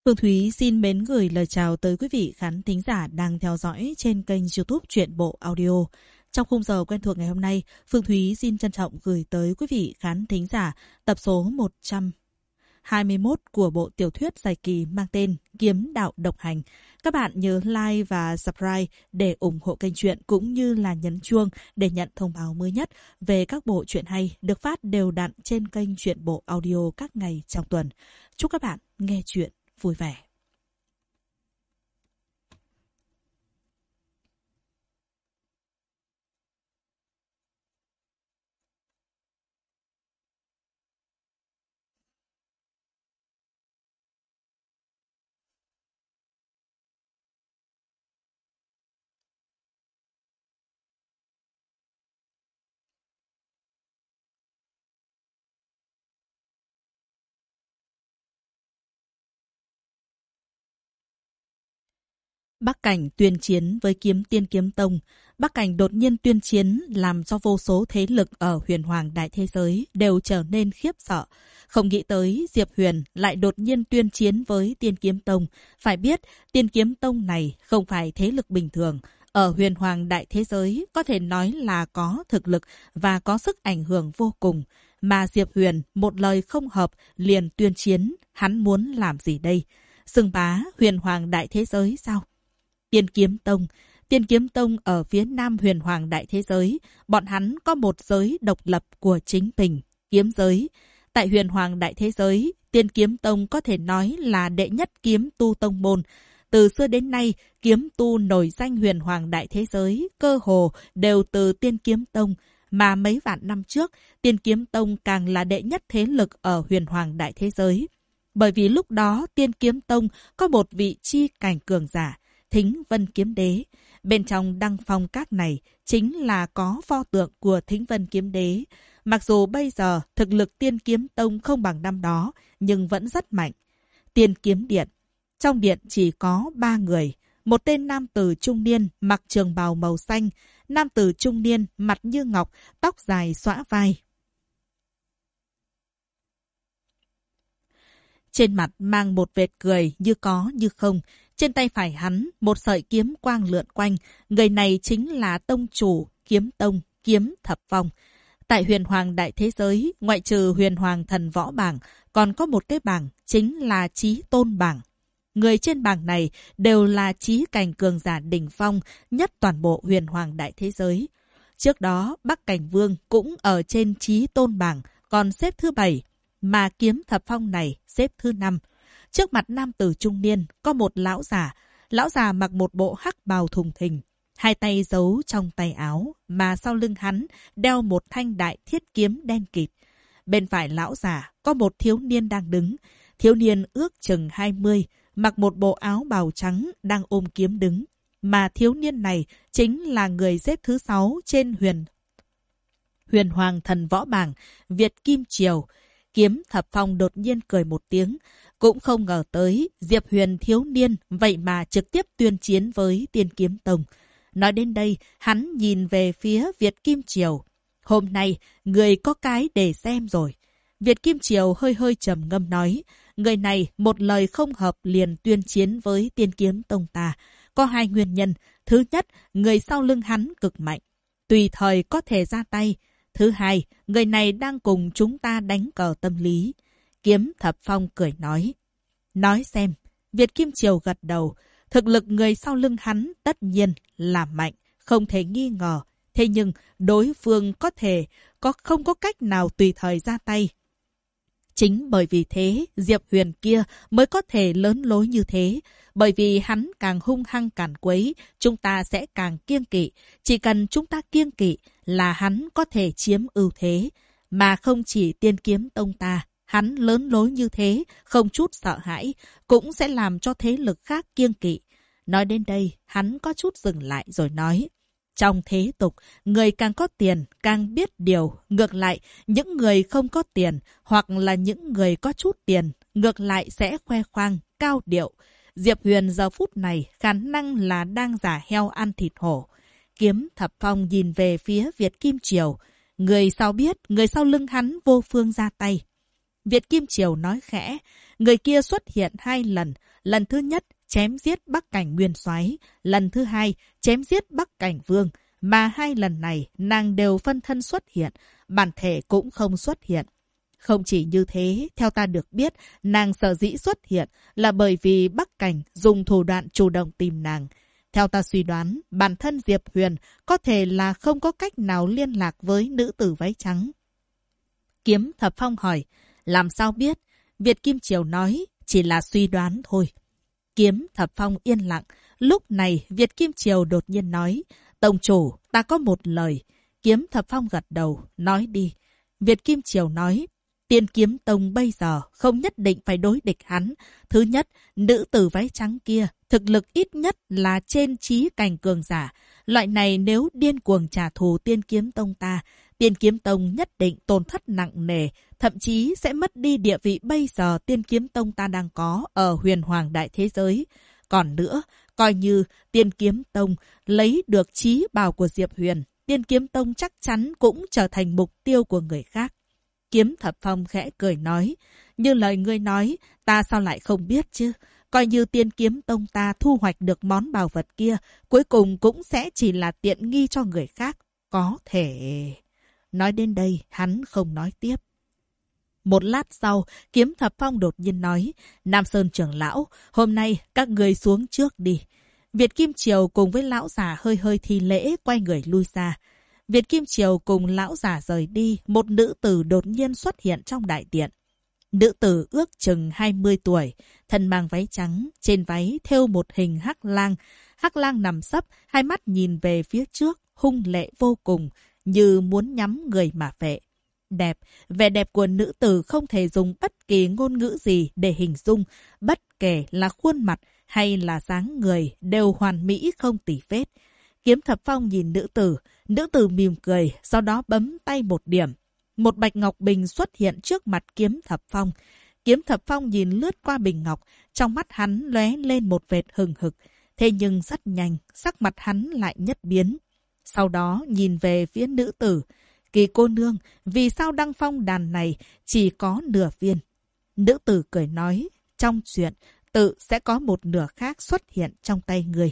Phương Thúy xin mến gửi lời chào tới quý vị khán thính giả đang theo dõi trên kênh YouTube Truyện Bộ Audio. Trong khung giờ quen thuộc ngày hôm nay, Phương Thúy xin trân trọng gửi tới quý vị khán thính giả tập số 121 của bộ tiểu thuyết dài kỳ mang tên Kiếm Đạo Độc Hành. Các bạn nhớ like và subscribe để ủng hộ kênh truyện cũng như là nhấn chuông để nhận thông báo mới nhất về các bộ truyện hay được phát đều đặn trên kênh Truyện Bộ Audio các ngày trong tuần. Chúc các bạn nghe truyện vui vẻ. Bắc Cảnh tuyên chiến với Tiên Kiếm Tông. Bắc Cảnh đột nhiên tuyên chiến làm cho vô số thế lực ở Huyền Hoàng Đại Thế Giới đều trở nên khiếp sợ. Không nghĩ tới Diệp Huyền lại đột nhiên tuyên chiến với Tiên Kiếm Tông. Phải biết Tiên Kiếm Tông này không phải thế lực bình thường. Ở Huyền Hoàng Đại Thế Giới có thể nói là có thực lực và có sức ảnh hưởng vô cùng. Mà Diệp Huyền một lời không hợp liền tuyên chiến. Hắn muốn làm gì đây? Xưng bá Huyền Hoàng Đại Thế Giới sao? Tiên Kiếm Tông ở phía nam Huyền Hoàng Đại Thế Giới, bọn hắn có một giới độc lập của chính mình, kiếm giới. Tại Huyền Hoàng Đại Thế Giới, Tiên Kiếm Tông có thể nói là đệ nhất kiếm tu tông môn. Từ xưa đến nay, kiếm tu nổi danh Huyền Hoàng Đại Thế Giới cơ hồ đều từ Tiên Kiếm Tông, mà mấy vạn năm trước, Tiên Kiếm Tông càng là đệ nhất thế lực ở Huyền Hoàng Đại Thế Giới. Bởi vì lúc đó Tiên Kiếm Tông có một vị chi cảnh cường giả, Thính Vân Kiếm Đế. Bên trong đăng phong các này chính là có pho tượng của Thính Vân Kiếm Đế. Mặc dù bây giờ thực lực Tiên Kiếm Tông không bằng năm đó, nhưng vẫn rất mạnh. Tiên Kiếm Điện. Trong điện chỉ có 3 người. Một tên nam tử trung niên mặc trường bào màu xanh. Nam tử trung niên mặt như ngọc, tóc dài xõa vai. Trên mặt mang một vệt cười như có như không. Trên tay phải hắn, một sợi kiếm quang lượn quanh. Người này chính là tông chủ Kiếm Tông, Kiếm Thập Phong. Tại Huyền Hoàng Đại Thế Giới, ngoại trừ Huyền Hoàng Thần Võ Bảng, còn có một cái bảng chính là Chí Tôn Bảng. Người trên bảng này đều là chí cảnh cường giả đỉnh phong nhất toàn bộ Huyền Hoàng Đại Thế Giới. Trước đó, Bắc Cảnh Vương cũng ở trên Chí Tôn Bảng, còn xếp thứ 7, mà Kiếm Thập Phong này xếp thứ 5. Trước mặt nam tử trung niên có một lão già mặc một bộ hắc bào thùng thình, hai tay giấu trong tay áo, mà sau lưng hắn đeo một thanh đại thiết kiếm đen kịt. Bên phải lão già có một thiếu niên đang đứng, thiếu niên ước chừng 20, mặc một bộ áo bào trắng đang ôm kiếm đứng, mà thiếu niên này chính là người xếp thứ 6 trên Huyền Hoàng Thần Võ Bảng, Việt Kim Triều. Kiếm Thập Phong đột nhiên cười một tiếng, cũng không ngờ tới Diệp Huyền thiếu niên vậy mà trực tiếp tuyên chiến với Tiên Kiếm Tông. Nói đến đây, hắn nhìn về phía Việt Kim Triều. Hôm nay, người có cái để xem rồi. Việt Kim Triều hơi hơi trầm ngâm nói, người này một lời không hợp liền tuyên chiến với Tiên Kiếm Tông ta. Có 2 nguyên nhân. Thứ nhất, người sau lưng hắn cực mạnh, tùy thời có thể ra tay. Thứ hai, người này đang cùng chúng ta đánh cờ tâm lý. Kiếm Thập Phong cười nói. Nói xem. Việt Kim Triều gật đầu. Thực lực người sau lưng hắn tất nhiên là mạnh, không thể nghi ngờ. Thế nhưng đối phương không có cách nào tùy thời ra tay. Chính bởi vì thế, Diệp Huyền kia mới có thể lớn lối như thế. Bởi vì hắn càng hung hăng càn quấy, chúng ta sẽ càng kiêng kỵ. Chỉ cần chúng ta kiêng kỵ là hắn có thể chiếm ưu thế. Mà không chỉ Tiên Kiếm Tông ta, hắn lớn lối như thế, không chút sợ hãi, cũng sẽ làm cho thế lực khác kiêng kỵ. Nói đến đây, hắn có chút dừng lại rồi nói. Trong thế tục, người càng có tiền, càng biết điều. Ngược lại, những người không có tiền, hoặc là những người có chút tiền, ngược lại sẽ khoe khoang, cao điệu. Diệp Huyền giờ phút này khả năng là đang giả heo ăn thịt hổ. Kiếm Thập Phong nhìn về phía Việt Kim Triều. Người sau biết, người sau lưng hắn vô phương ra tay. Việt Kim Triều nói khẽ. Người kia xuất hiện 2 lần. Lần thứ nhất, chém giết Bắc Cảnh Nguyên Soái. Lần thứ hai, chém giết Bắc Cảnh Vương. Mà 2 lần này, nàng đều phân thân xuất hiện. Bản thể cũng không xuất hiện. Không chỉ như thế, theo ta được biết, nàng sở dĩ xuất hiện là bởi vì Bắc Cảnh dùng thủ đoạn chủ động tìm nàng. Theo ta suy đoán, bản thân Diệp Huyền có thể là không có cách nào liên lạc với nữ tử váy trắng. Kiếm Thập Phong hỏi, làm sao biết? Việt Kim Triều nói, chỉ là suy đoán thôi. Kiếm Thập Phong yên lặng. Lúc này, Việt Kim Triều đột nhiên nói, tông chủ, ta có một lời. Kiếm Thập Phong gật đầu, nói đi. Việt Kim Triều nói, Tiên Kiếm Tông bây giờ không nhất định phải đối địch hắn. Thứ nhất, nữ tử váy trắng kia, thực lực ít nhất là trên trí cảnh cường giả. Loại này nếu điên cuồng trả thù Tiên Kiếm Tông ta, Tiên Kiếm Tông nhất định tổn thất nặng nề, thậm chí sẽ mất đi địa vị bây giờ Tiên Kiếm Tông ta đang có ở Huyền Hoàng đại thế giới. Còn nữa, coi như Tiên Kiếm Tông lấy được chí bảo của Diệp Huyền, Tiên Kiếm Tông chắc chắn cũng trở thành mục tiêu của người khác. Kiếm Thập Phong khẽ cười nói, như lời ngươi nói, ta sao lại không biết chứ? Coi như Tiên Kiếm Tông ta thu hoạch được món bảo vật kia, cuối cùng cũng sẽ chỉ là tiện nghi cho người khác. Có thể... Nói đến đây, hắn không nói tiếp. Một lát sau, Kiếm Thập Phong đột nhiên nói, Nam Sơn trưởng lão, hôm nay các người xuống trước đi. Việt Kim Triều cùng với lão già hơi hơi thi lễ, quay người lui ra. Việt Kim Triều cùng lão già rời đi, một nữ tử đột nhiên xuất hiện trong đại điện. Nữ tử ước chừng 20 tuổi, thân mang váy trắng, trên váy thêu một hình hắc lang. Hắc lang nằm sấp, hai mắt nhìn về phía trước, hung lệ vô cùng, như muốn nhắm người mà phệ. Đẹp, vẻ đẹp của nữ tử không thể dùng bất kỳ ngôn ngữ gì để hình dung, bất kể là khuôn mặt hay là dáng người đều hoàn mỹ không tì vết. Kiếm Thập Phong nhìn nữ tử mỉm cười, sau đó bấm tay một điểm. Một bạch ngọc bình xuất hiện trước mặt Kiếm Thập Phong. Kiếm Thập Phong nhìn lướt qua bình ngọc, trong mắt hắn lóe lên một vệt hừng hực. Thế nhưng rất nhanh, sắc mặt hắn lại nhất biến. Sau đó nhìn về phía nữ tử. Kỳ cô nương, vì sao đăng phong đàn này chỉ có nửa viên? Nữ tử cười nói, trong chuyện, tự sẽ có một nửa khác xuất hiện trong tay người.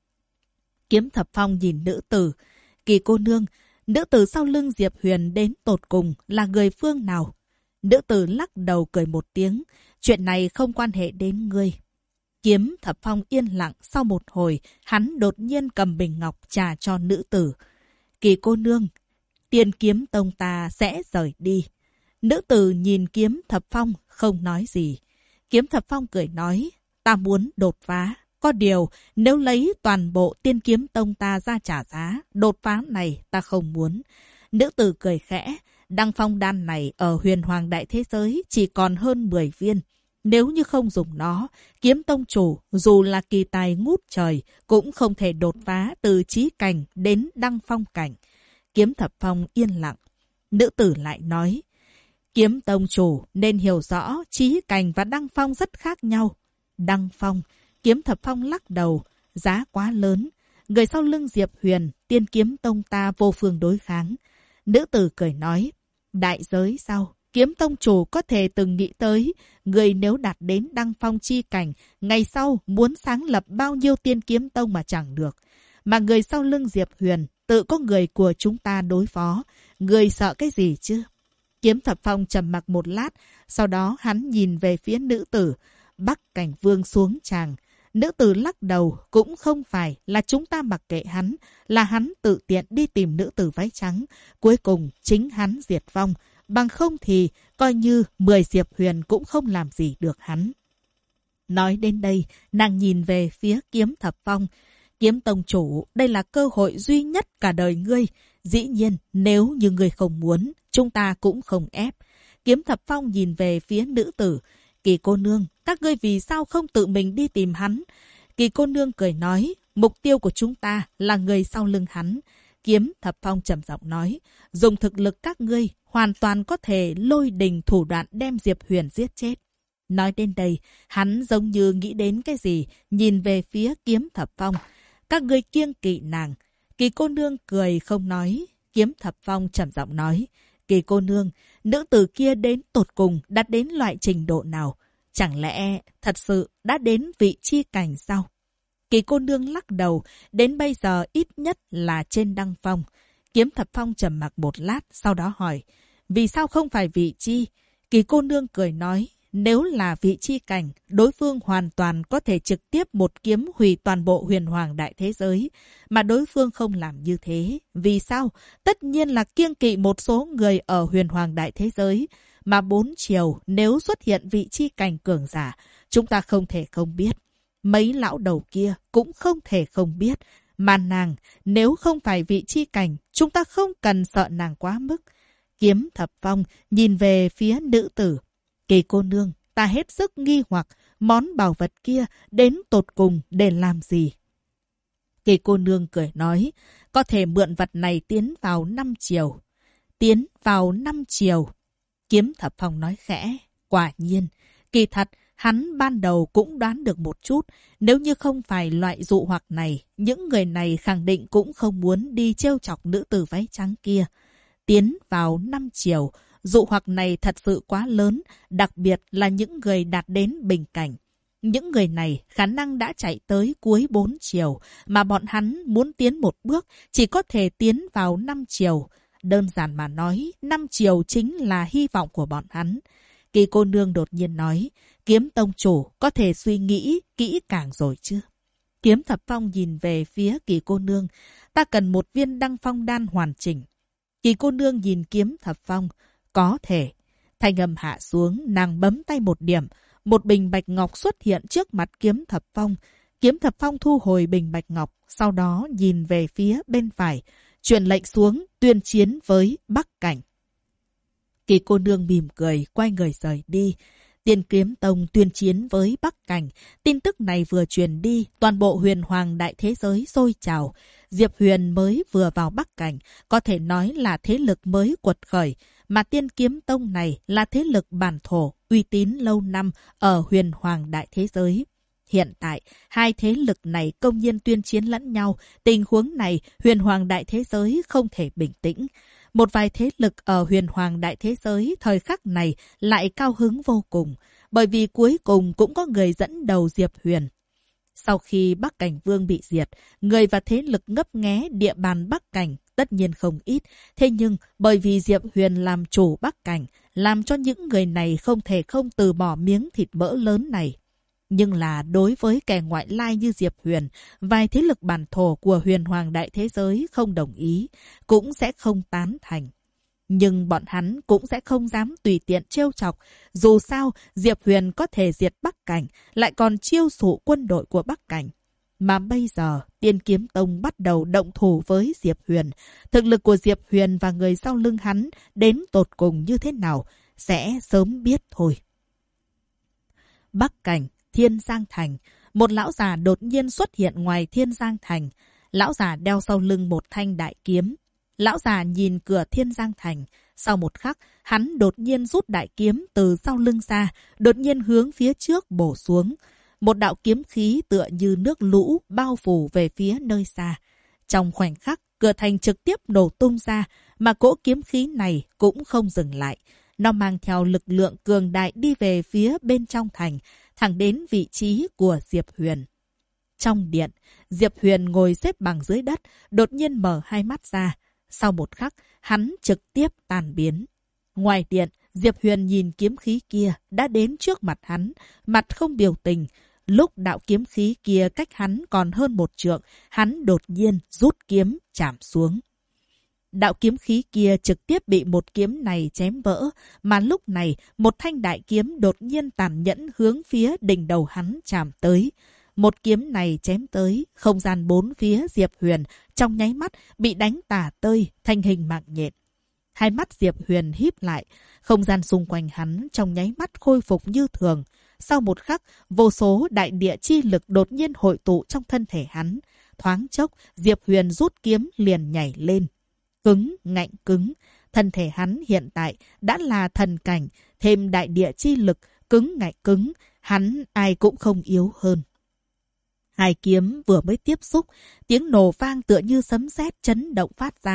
Kiếm Thập Phong nhìn nữ tử. Kỳ cô nương, nữ tử sau lưng Diệp Huyền đến tột cùng là người phương nào? Nữ tử lắc đầu cười một tiếng. Chuyện này không quan hệ đến ngươi. Kiếm Thập Phong yên lặng, sau một hồi, hắn đột nhiên cầm bình ngọc trà cho nữ tử. Kỳ cô nương, Tiên Kiếm Tông ta sẽ rời đi. Nữ tử nhìn Kiếm Thập Phong, không nói gì. Kiếm Thập Phong cười nói, ta muốn đột phá. Có điều, nếu lấy toàn bộ Tiên Kiếm Tông ta ra trả giá, đột phá này ta không muốn. Nữ tử cười khẽ, đăng phong đan này ở Huyền Hoàng đại thế giới chỉ còn hơn 10 viên. Nếu như không dùng nó, Kiếm Tông chủ dù là kỳ tài ngút trời cũng không thể đột phá từ chí cảnh đến đăng phong cảnh. Kiếm Thập Phong yên lặng. Nữ tử lại nói, Kiếm Tông chủ nên hiểu rõ chí cảnh và đăng phong rất khác nhau. Đăng phong, Kiếm Thập Phong lắc đầu, giá quá lớn. Người sau lưng Diệp Huyền, Tiên Kiếm Tông ta vô phương đối kháng. Nữ tử cười nói, đại giới sao? Kiếm Tông chủ có thể từng nghĩ tới, người nếu đạt đến đăng phong chi cảnh, ngày sau muốn sáng lập bao nhiêu Tiên Kiếm Tông mà chẳng được. Mà người sau lưng Diệp Huyền, tự có người của chúng ta đối phó. Người sợ cái gì chứ? Kiếm Thập Phong trầm mặc một lát, sau đó hắn nhìn về phía nữ tử. Bắc Cảnh Vương xuống tràng. Nữ tử lắc đầu, cũng không phải là chúng ta mặc kệ hắn, là hắn tự tiện đi tìm nữ tử váy trắng. Cuối cùng chính hắn diệt vong. Bằng không thì, coi như 10 Diệp Huyền cũng không làm gì được hắn. Nói đến đây, nàng nhìn về phía Kiếm Thập Phong. Kiếm Tông chủ, đây là cơ hội duy nhất cả đời ngươi. Dĩ nhiên, nếu như ngươi không muốn, chúng ta cũng không ép. Kiếm Thập Phong nhìn về phía nữ tử. Kỳ cô nương, các ngươi vì sao không tự mình đi tìm hắn? Kỳ cô nương cười nói, mục tiêu của chúng ta là người sau lưng hắn. Kiếm Thập Phong trầm giọng nói, dùng thực lực các ngươi hoàn toàn có thể lôi đình thủ đoạn đem Diệp Huyền giết chết. Nói đến đây, hắn giống như nghĩ đến cái gì, nhìn về phía Kiếm Thập Phong. Các ngươi kiêng kỵ nàng. Kỳ cô nương cười không nói. Kiếm Thập Phong trầm giọng nói, Kỳ cô nương, nữ tử kia đến tột cùng đã đến loại trình độ nào? Chẳng lẽ thật sự đã đến vị chi cảnh sao? Kỳ cô nương lắc đầu, đến bây giờ ít nhất là trên đăng phong. Kiếm Thập Phong trầm mặc một lát, sau đó hỏi, vì sao không phải vị chi? Kỳ cô nương cười nói, nếu là vị chi cảnh, đối phương hoàn toàn có thể trực tiếp một kiếm hủy toàn bộ huyền hoàng đại thế giới. Mà đối phương không làm như thế. Vì sao? Tất nhiên là kiêng kỵ một số người ở huyền hoàng đại thế giới. Mà 4 chiều nếu xuất hiện vị chi cảnh cường giả, chúng ta không thể không biết. Mấy lão đầu kia cũng không thể không biết. Mà nàng, nếu không phải vị chi cảnh, chúng ta không cần sợ nàng quá mức. Kiếm Thập Phong nhìn về phía nữ tử. Kỳ cô nương, ta hết sức nghi hoặc món bảo vật kia đến tột cùng để làm gì? Kỳ cô nương cười nói, có thể mượn vật này tiến vào 5 chiều. Tiến vào 5 chiều. Kiếm Thập Phong nói khẽ, quả nhiên, kỳ thật, hắn ban đầu cũng đoán được một chút, nếu như không phải loại dụ hoặc này, những người này khẳng định cũng không muốn đi trêu chọc nữ tử váy trắng kia. Tiến vào 5 chiều, dụ hoặc này thật sự quá lớn, đặc biệt là những người đạt đến bình cảnh. Những người này khả năng đã chạy tới cuối 4 chiều, mà bọn hắn muốn tiến một bước chỉ có thể tiến vào 5 chiều. Đơn giản mà nói, 5 chiều chính là hy vọng của bọn hắn. Kỳ cô nương đột nhiên nói, Kiếm tông chủ có thể suy nghĩ kỹ càng rồi chứ? Kiếm Thập Phong nhìn về phía Kỳ cô nương, ta cần một viên đăng phong đan hoàn chỉnh. Kỳ cô nương nhìn Kiếm Thập Phong, có thể. Thanh âm hạ xuống, nàng bấm tay một điểm, một bình bạch ngọc xuất hiện trước mặt Kiếm Thập Phong. Kiếm Thập Phong thu hồi bình bạch ngọc, sau đó nhìn về phía bên phải, truyền lệnh xuống, tuyên chiến với Bắc Cảnh. Kỳ cô nương mỉm cười, quay người rời đi. Tiên Kiếm Tông tuyên chiến với Bắc Cảnh. Tin tức này vừa truyền đi, toàn bộ huyền hoàng đại thế giới sôi trào. Diệp Huyền mới vừa vào Bắc Cảnh, có thể nói là thế lực mới quật khởi. Mà Tiên Kiếm Tông này là thế lực bản thổ, uy tín lâu năm ở huyền hoàng đại thế giới. Hiện tại, hai thế lực này công nhiên tuyên chiến lẫn nhau. Tình huống này, huyền hoàng đại thế giới không thể bình tĩnh. Một vài thế lực ở huyền hoàng đại thế giới thời khắc này lại cao hứng vô cùng, bởi vì cuối cùng cũng có người dẫn đầu Diệp Huyền. Sau khi Bắc Cảnh Vương bị diệt, người và thế lực ngấp nghé địa bàn Bắc Cảnh tất nhiên không ít. Thế nhưng bởi vì Diệp Huyền làm chủ Bắc Cảnh, làm cho những người này không thể không từ bỏ miếng thịt mỡ lớn này. Nhưng là đối với kẻ ngoại lai như Diệp Huyền, vài thế lực bản thổ của huyền hoàng đại thế giới không đồng ý, cũng sẽ không tán thành. Nhưng bọn hắn cũng sẽ không dám tùy tiện trêu chọc. Dù sao, Diệp Huyền có thể diệt Bắc Cảnh, lại còn chiêu dụ quân đội của Bắc Cảnh. Mà bây giờ, Tiên Kiếm Tông bắt đầu động thủ với Diệp Huyền. Thực lực của Diệp Huyền và người sau lưng hắn đến tột cùng như thế nào, sẽ sớm biết thôi. Bắc Cảnh, Thiên Giang Thành. Một lão già đột nhiên xuất hiện ngoài Thiên Giang Thành. Lão già đeo sau lưng một thanh đại kiếm. Lão già nhìn cửa Thiên Giang Thành. Sau một khắc, hắn đột nhiên rút đại kiếm từ sau lưng ra, đột nhiên hướng phía trước bổ xuống. Một đạo kiếm khí tựa như nước lũ bao phủ về phía nơi xa. Trong khoảnh khắc, cửa thành trực tiếp nổ tung ra, mà cỗ kiếm khí này cũng không dừng lại. Nó mang theo lực lượng cường đại đi về phía bên trong thành, thẳng đến vị trí của Diệp Huyền. Trong điện, Diệp Huyền ngồi xếp bằng dưới đất, đột nhiên mở hai mắt ra. Sau một khắc, hắn trực tiếp tan biến. Ngoài điện, Diệp Huyền nhìn kiếm khí kia đã đến trước mặt hắn, mặt không biểu tình. Lúc đạo kiếm khí kia cách hắn còn hơn 1 trượng, hắn đột nhiên rút kiếm chạm xuống. Đạo kiếm khí kia trực tiếp bị một kiếm này chém vỡ, mà lúc này một thanh đại kiếm đột nhiên tàn nhẫn hướng phía đỉnh đầu hắn chạm tới. Một kiếm này chém tới, không gian bốn phía Diệp Huyền trong nháy mắt bị đánh tả tơi thành hình mạng nhện. Hai mắt Diệp Huyền híp lại, không gian xung quanh hắn trong nháy mắt khôi phục như thường. Sau một khắc, vô số đại địa chi lực đột nhiên hội tụ trong thân thể hắn. Thoáng chốc, Diệp Huyền rút kiếm liền nhảy lên. Cứng, ngạnh cứng. Thân thể hắn hiện tại đã là thần cảnh, thêm đại địa chi lực, cứng ngạnh cứng. Hắn ai cũng không yếu hơn. Hai kiếm vừa mới tiếp xúc, tiếng nổ vang tựa như sấm sét chấn động phát ra.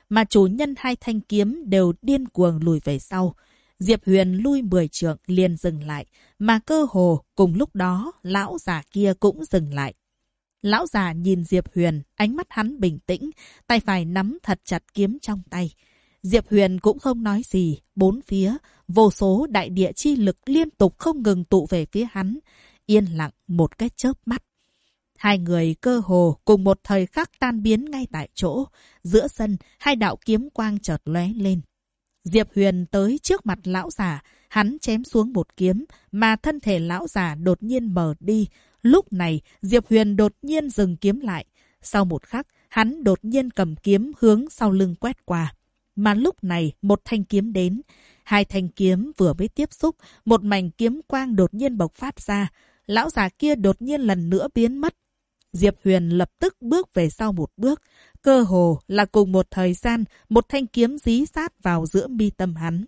mà chủ nhân hai thanh kiếm đều điên cuồng lùi về sau. Diệp Huyền lui 10 trượng liền dừng lại, mà cơ hồ cùng lúc đó lão già kia cũng dừng lại. Lão già nhìn Diệp Huyền, ánh mắt hắn bình tĩnh, tay phải nắm thật chặt kiếm trong tay. Diệp Huyền cũng không nói gì, bốn phía, vô số đại địa chi lực liên tục không ngừng tụ về phía hắn, yên lặng một cái chớp mắt. Hai người cơ hồ cùng một thời khắc tan biến ngay tại chỗ, giữa sân hai đạo kiếm quang chợt lóe lên. Diệp Huyền tới trước mặt lão già, hắn chém xuống một kiếm, mà thân thể lão già đột nhiên mờ đi. Lúc này, Diệp Huyền đột nhiên dừng kiếm lại. Sau một khắc, hắn đột nhiên cầm kiếm hướng sau lưng quét qua. Mà lúc này, một thanh kiếm đến. Hai thanh kiếm vừa mới tiếp xúc, một mảnh kiếm quang đột nhiên bộc phát ra. Lão già kia đột nhiên lần nữa biến mất. Diệp Huyền lập tức bước về sau một bước. Cơ hồ là cùng một thời gian, một thanh kiếm dí sát vào giữa mi tâm hắn.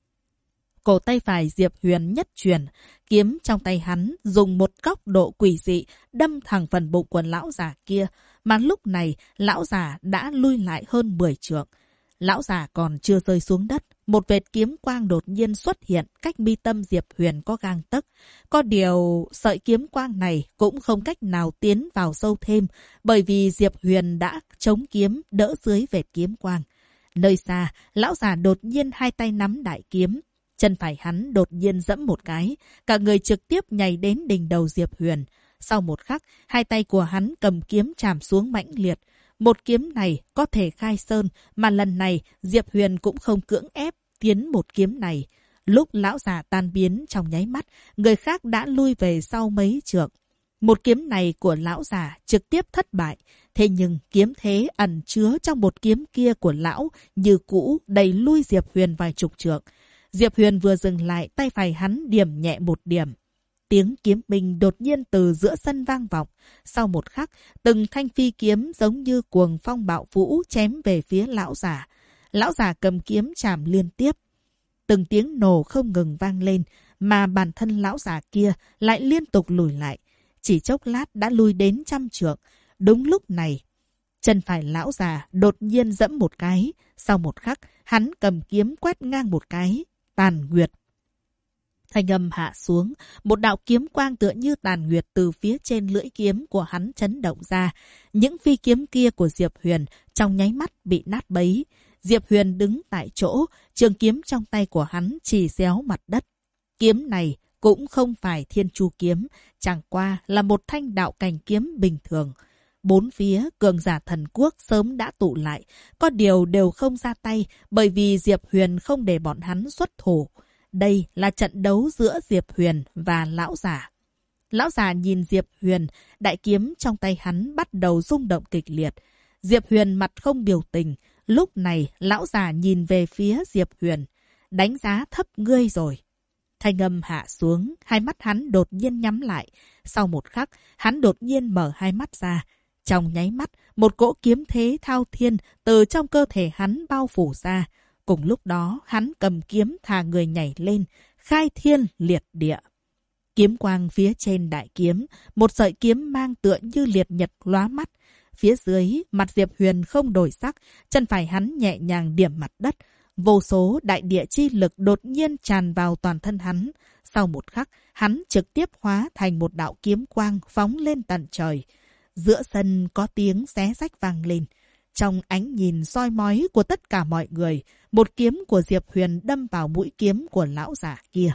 Cổ tay phải Diệp Huyền nhất chuyển, kiếm trong tay hắn dùng một góc độ quỷ dị đâm thẳng phần bụng của lão già kia, mà lúc này lão già đã lui lại hơn 10 trượng. Lão già còn chưa rơi xuống đất, một vệt kiếm quang đột nhiên xuất hiện cách mi tâm Diệp Huyền có gang tấc. Có điều sợi kiếm quang này cũng không cách nào tiến vào sâu thêm, bởi vì Diệp Huyền đã chống kiếm đỡ dưới vệt kiếm quang. Nơi xa, lão già đột nhiên hai tay nắm đại kiếm. Chân phải hắn đột nhiên giẫm một cái, cả người trực tiếp nhảy đến đỉnh đầu Diệp Huyền. Sau một khắc, hai tay của hắn cầm kiếm chạm xuống mãnh liệt. Một kiếm này có thể khai sơn, mà lần này Diệp Huyền cũng không cưỡng ép tiến một kiếm này. Lúc lão già tan biến trong nháy mắt, người khác đã lui về sau mấy trượng. Một kiếm này của lão già trực tiếp thất bại. Thế nhưng kiếm thế ẩn chứa trong một kiếm kia của lão như cũ đẩy lui Diệp Huyền vài chục trượng. Diệp Huyền vừa dừng lại, tay phải hắn điểm nhẹ một điểm. Tiếng kiếm minh đột nhiên từ giữa sân vang vọng. Sau một khắc, từng thanh phi kiếm giống như cuồng phong bạo vũ chém về phía lão già. Lão già cầm kiếm chạm liên tiếp. Từng tiếng nổ không ngừng vang lên, mà bản thân lão già kia lại liên tục lùi lại. Chỉ chốc lát đã lui đến 100 trượng. Đúng lúc này, chân phải lão già đột nhiên giẫm một cái. Sau một khắc, hắn cầm kiếm quét ngang một cái. Tàn nguyệt. Thanh âm hạ xuống, một đạo kiếm quang tựa như tàn nguyệt từ phía trên lưỡi kiếm của hắn chấn động ra. Những phi kiếm kia của Diệp Huyền trong nháy mắt bị nát bấy. Diệp Huyền đứng tại chỗ, trường kiếm trong tay của hắn chỉ réo mặt đất. Kiếm này cũng không phải Thiên Chu kiếm, chẳng qua là một thanh đạo cảnh kiếm bình thường. Bốn phía cường giả thần quốc sớm đã tụ lại, có điều đều không ra tay bởi vì Diệp Huyền không để bọn hắn xuất thủ. Đây là trận đấu giữa Diệp Huyền và lão già. Lão già nhìn Diệp Huyền, đại kiếm trong tay hắn bắt đầu rung động kịch liệt. Diệp Huyền mặt không biểu tình. Lúc này lão già nhìn về phía Diệp Huyền. Đánh giá thấp ngươi rồi. Thanh âm hạ xuống, hai mắt hắn đột nhiên nhắm lại. Sau một khắc, hắn đột nhiên mở hai mắt ra. Trong nháy mắt, một cỗ kiếm thế thao thiên từ trong cơ thể hắn bao phủ ra. Cùng lúc đó, hắn cầm kiếm thả người nhảy lên, khai thiên liệt địa. Kiếm quang phía trên đại kiếm, một sợi kiếm mang tựa như liệt nhật lóa mắt. Phía dưới, mặt Diệp Huyền không đổi sắc, chân phải hắn nhẹ nhàng điểm mặt đất. Vô số đại địa chi lực đột nhiên tràn vào toàn thân hắn. Sau một khắc, hắn trực tiếp hóa thành một đạo kiếm quang phóng lên tận trời. Giữa sân có tiếng xé rách vang lên. Trong ánh nhìn soi mói của tất cả mọi người, một kiếm của Diệp Huyền đâm vào mũi kiếm của lão già kia.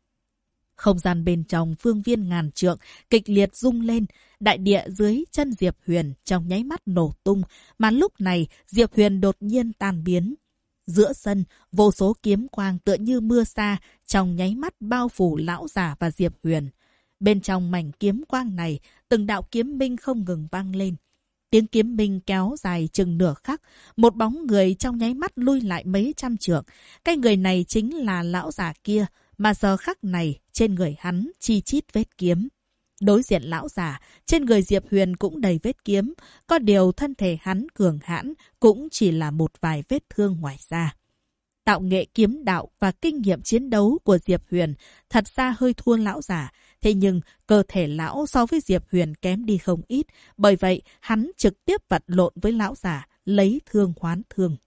Không gian bên trong phương viên ngàn trượng kịch liệt rung lên, đại địa dưới chân Diệp Huyền trong nháy mắt nổ tung, mà lúc này Diệp Huyền đột nhiên tan biến. Giữa sân, vô số kiếm quang tựa như mưa sa trong nháy mắt bao phủ lão già và Diệp Huyền. Bên trong mảnh kiếm quang này, từng đạo kiếm minh không ngừng vang lên. Tiếng kiếm minh kéo dài chừng nửa khắc, một bóng người trong nháy mắt lui lại mấy trăm trượng. Cái người này chính là lão già kia, mà giờ khắc này trên người hắn chi chít vết kiếm. Đối diện lão già, trên người Diệp Huyền cũng đầy vết kiếm, có điều thân thể hắn cường hãn cũng chỉ là một vài vết thương ngoài da. Tạo nghệ kiếm đạo và kinh nghiệm chiến đấu của Diệp Huyền thật ra hơi thua lão già. Thế nhưng cơ thể lão so với Diệp Huyền kém đi không ít, bởi vậy hắn trực tiếp vật lộn với lão già, lấy thương hoán thương.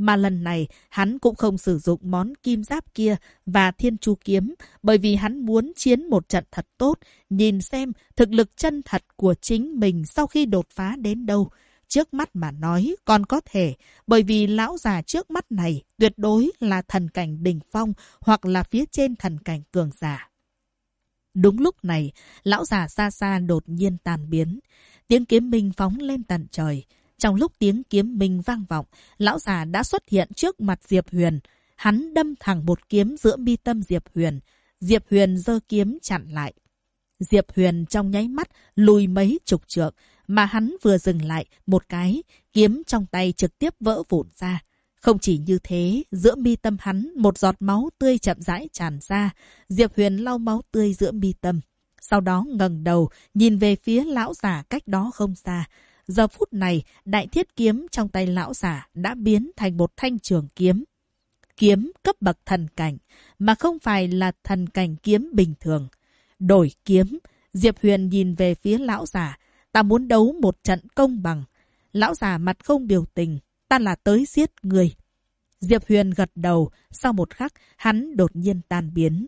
Mà lần này, hắn cũng không sử dụng món kim giáp kia và thiên chu kiếm, bởi vì hắn muốn chiến một trận thật tốt, nhìn xem thực lực chân thật của chính mình sau khi đột phá đến đâu. Trước mắt mà nói còn có thể, bởi vì lão già trước mắt này tuyệt đối là thần cảnh đỉnh phong hoặc là phía trên thần cảnh cường giả. Đúng lúc này, lão già xa xa đột nhiên tan biến. Tiếng kiếm minh phóng lên tận trời. Trong lúc tiếng kiếm minh vang vọng, lão già đã xuất hiện trước mặt Diệp Huyền. Hắn đâm thẳng một kiếm giữa mi tâm Diệp Huyền. Diệp Huyền giơ kiếm chặn lại. Diệp Huyền trong nháy mắt lùi mấy chục trượng, mà hắn vừa dừng lại một cái, kiếm trong tay trực tiếp vỡ vụn ra. Không chỉ như thế, giữa mi tâm hắn một giọt máu tươi chậm rãi tràn ra. Diệp Huyền lau máu tươi giữa mi tâm. Sau đó ngẩng đầu, nhìn về phía lão già cách đó không xa. Giờ phút này, đại thiết kiếm trong tay lão già đã biến thành một thanh trường kiếm. Kiếm cấp bậc thần cảnh, mà không phải là thần cảnh kiếm bình thường. Đổi kiếm, Diệp Huyền nhìn về phía lão già. Ta muốn đấu một trận công bằng. Lão già mặt không biểu tình. Ta là tới giết người. Diệp Huyền gật đầu. Sau một khắc, hắn đột nhiên tan biến.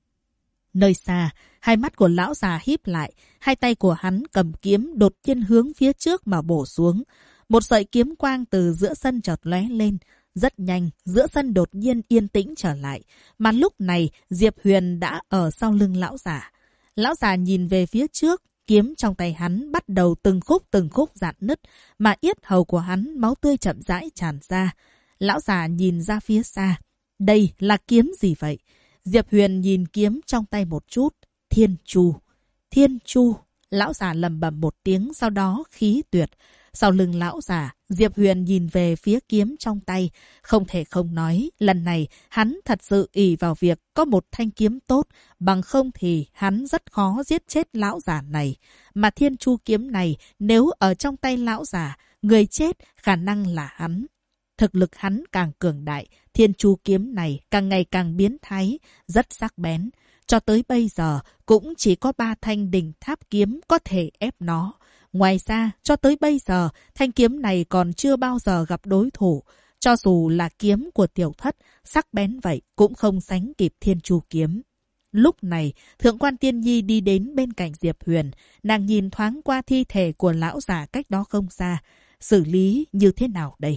Nơi xa, hai mắt của lão già híp lại. Hai tay của hắn cầm kiếm đột nhiên hướng phía trước mà bổ xuống. Một sợi kiếm quang từ giữa sân chợt lóe lên. Rất nhanh, giữa sân đột nhiên yên tĩnh trở lại. Mà lúc này, Diệp Huyền đã ở sau lưng lão già. Lão già nhìn về phía trước. Kiếm trong tay hắn bắt đầu từng khúc rạn nứt, mà yết hầu của hắn máu tươi chậm rãi tràn ra. Lão già nhìn ra phía xa. Đây là kiếm gì vậy? Diệp Huyền nhìn kiếm trong tay một chút. Thiên chu. Thiên chu. Lão già lẩm bẩm một tiếng, sau đó khí tuyệt. Sau lưng lão già, Diệp Huyền nhìn về phía kiếm trong tay. Không thể không nói, lần này hắn thật sự ỷ vào việc có một thanh kiếm tốt, bằng không thì hắn rất khó giết chết lão già này. Mà thiên chu kiếm này, nếu ở trong tay lão già, người chết khả năng là hắn. Thực lực hắn càng cường đại, thiên chu kiếm này càng ngày càng biến thái, rất sắc bén. Cho tới bây giờ, cũng chỉ có 3 thanh đỉnh tháp kiếm có thể ép nó. Ngoài ra, cho tới bây giờ, thanh kiếm này còn chưa bao giờ gặp đối thủ. Cho dù là kiếm của tiểu thất, sắc bén vậy cũng không sánh kịp thiên chu kiếm. Lúc này, Thượng quan Tiên Nhi đi đến bên cạnh Diệp Huyền. Nàng nhìn thoáng qua thi thể của lão già cách đó không xa. Xử lý như thế nào đây?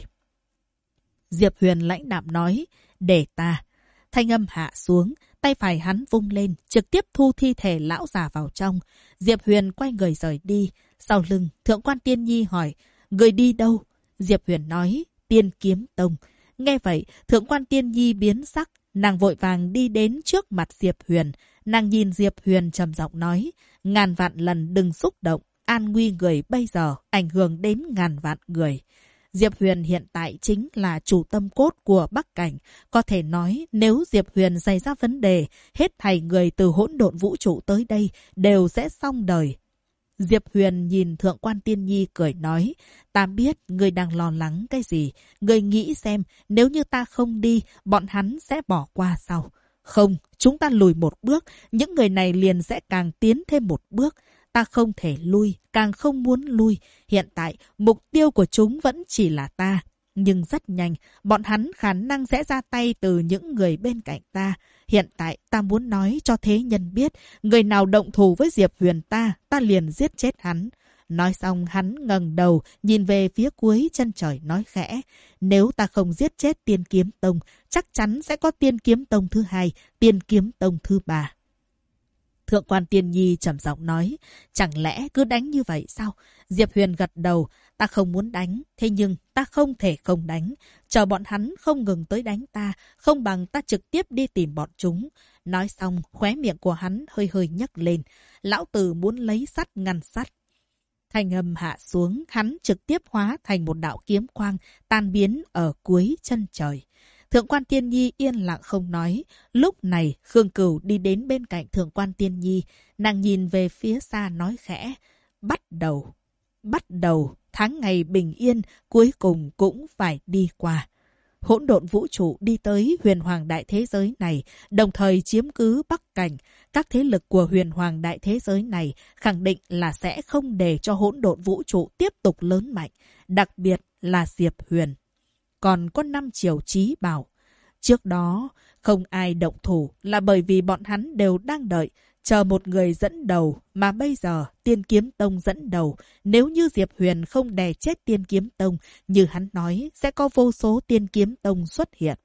Diệp Huyền lãnh đạm nói, để ta. Thanh âm hạ xuống, tay phải hắn vung lên, trực tiếp thu thi thể lão già vào trong. Diệp Huyền quay người rời đi. Sau lưng, Thượng quan Tiên Nhi hỏi, người đi đâu? Diệp Huyền nói, Tiên Kiếm Tông. Nghe vậy, Thượng quan Tiên Nhi biến sắc. Nàng vội vàng đi đến trước mặt Diệp Huyền. Nàng nhìn Diệp Huyền trầm giọng nói, ngàn vạn lần đừng xúc động. An nguy người bây giờ ảnh hưởng đến ngàn vạn người. Diệp Huyền hiện tại chính là chủ tâm cốt của Bắc Cảnh. Có thể nói nếu Diệp Huyền xảy ra vấn đề, hết thảy người từ hỗn độn vũ trụ tới đây đều sẽ xong đời. Diệp Huyền nhìn Thượng quan Tiên Nhi cười nói, ta biết ngươi đang lo lắng cái gì. Ngươi nghĩ xem, nếu như ta không đi, bọn hắn sẽ bỏ qua sao? Không, chúng ta lùi một bước, những người này liền sẽ càng tiến thêm một bước. Ta không thể lui, càng không muốn lui. Hiện tại, mục tiêu của chúng vẫn chỉ là ta. Nhưng rất nhanh, bọn hắn khả năng sẽ ra tay từ những người bên cạnh ta. Hiện tại, ta muốn nói cho thế nhân biết, người nào động thủ với Diệp Huyền ta liền giết chết hắn. Nói xong, hắn ngẩng đầu, nhìn về phía cuối chân trời nói khẽ. Nếu ta không giết chết Tiên Kiếm Tông, chắc chắn sẽ có Tiên Kiếm Tông thứ 2, Tiên Kiếm Tông thứ 3. Thượng quan Tiên Nhi trầm giọng nói, chẳng lẽ cứ đánh như vậy sao? Diệp Huyền gật đầu, ta không muốn đánh, thế nhưng ta không thể không đánh. Chờ bọn hắn không ngừng tới đánh ta, không bằng ta trực tiếp đi tìm bọn chúng. Nói xong, khóe miệng của hắn hơi hơi nhấc lên. Lão tử muốn lấy sắt ngăn sắt. Thanh âm hạ xuống, hắn trực tiếp hóa thành một đạo kiếm quang, tan biến ở cuối chân trời. Thượng quan Tiên Nhi yên lặng không nói. Lúc này, Khương Cửu đi đến bên cạnh Thượng quan Tiên Nhi. Nàng nhìn về phía xa nói khẽ. Bắt đầu, tháng ngày bình yên, cuối cùng cũng phải đi qua. Hỗn độn vũ trụ đi tới huyền hoàng đại thế giới này, đồng thời chiếm cứ Bắc Cảnh. Các thế lực của huyền hoàng đại thế giới này khẳng định là sẽ không để cho hỗn độn vũ trụ tiếp tục lớn mạnh. Đặc biệt là Diệp Huyền. còn có 5 triệu trí bảo. Trước đó, không ai động thủ là bởi vì bọn hắn đều đang đợi, chờ một người dẫn đầu, mà bây giờ Tiên Kiếm Tông dẫn đầu. Nếu như Diệp Huyền không đè chết Tiên Kiếm Tông, như hắn nói, sẽ có vô số Tiên Kiếm Tông xuất hiện.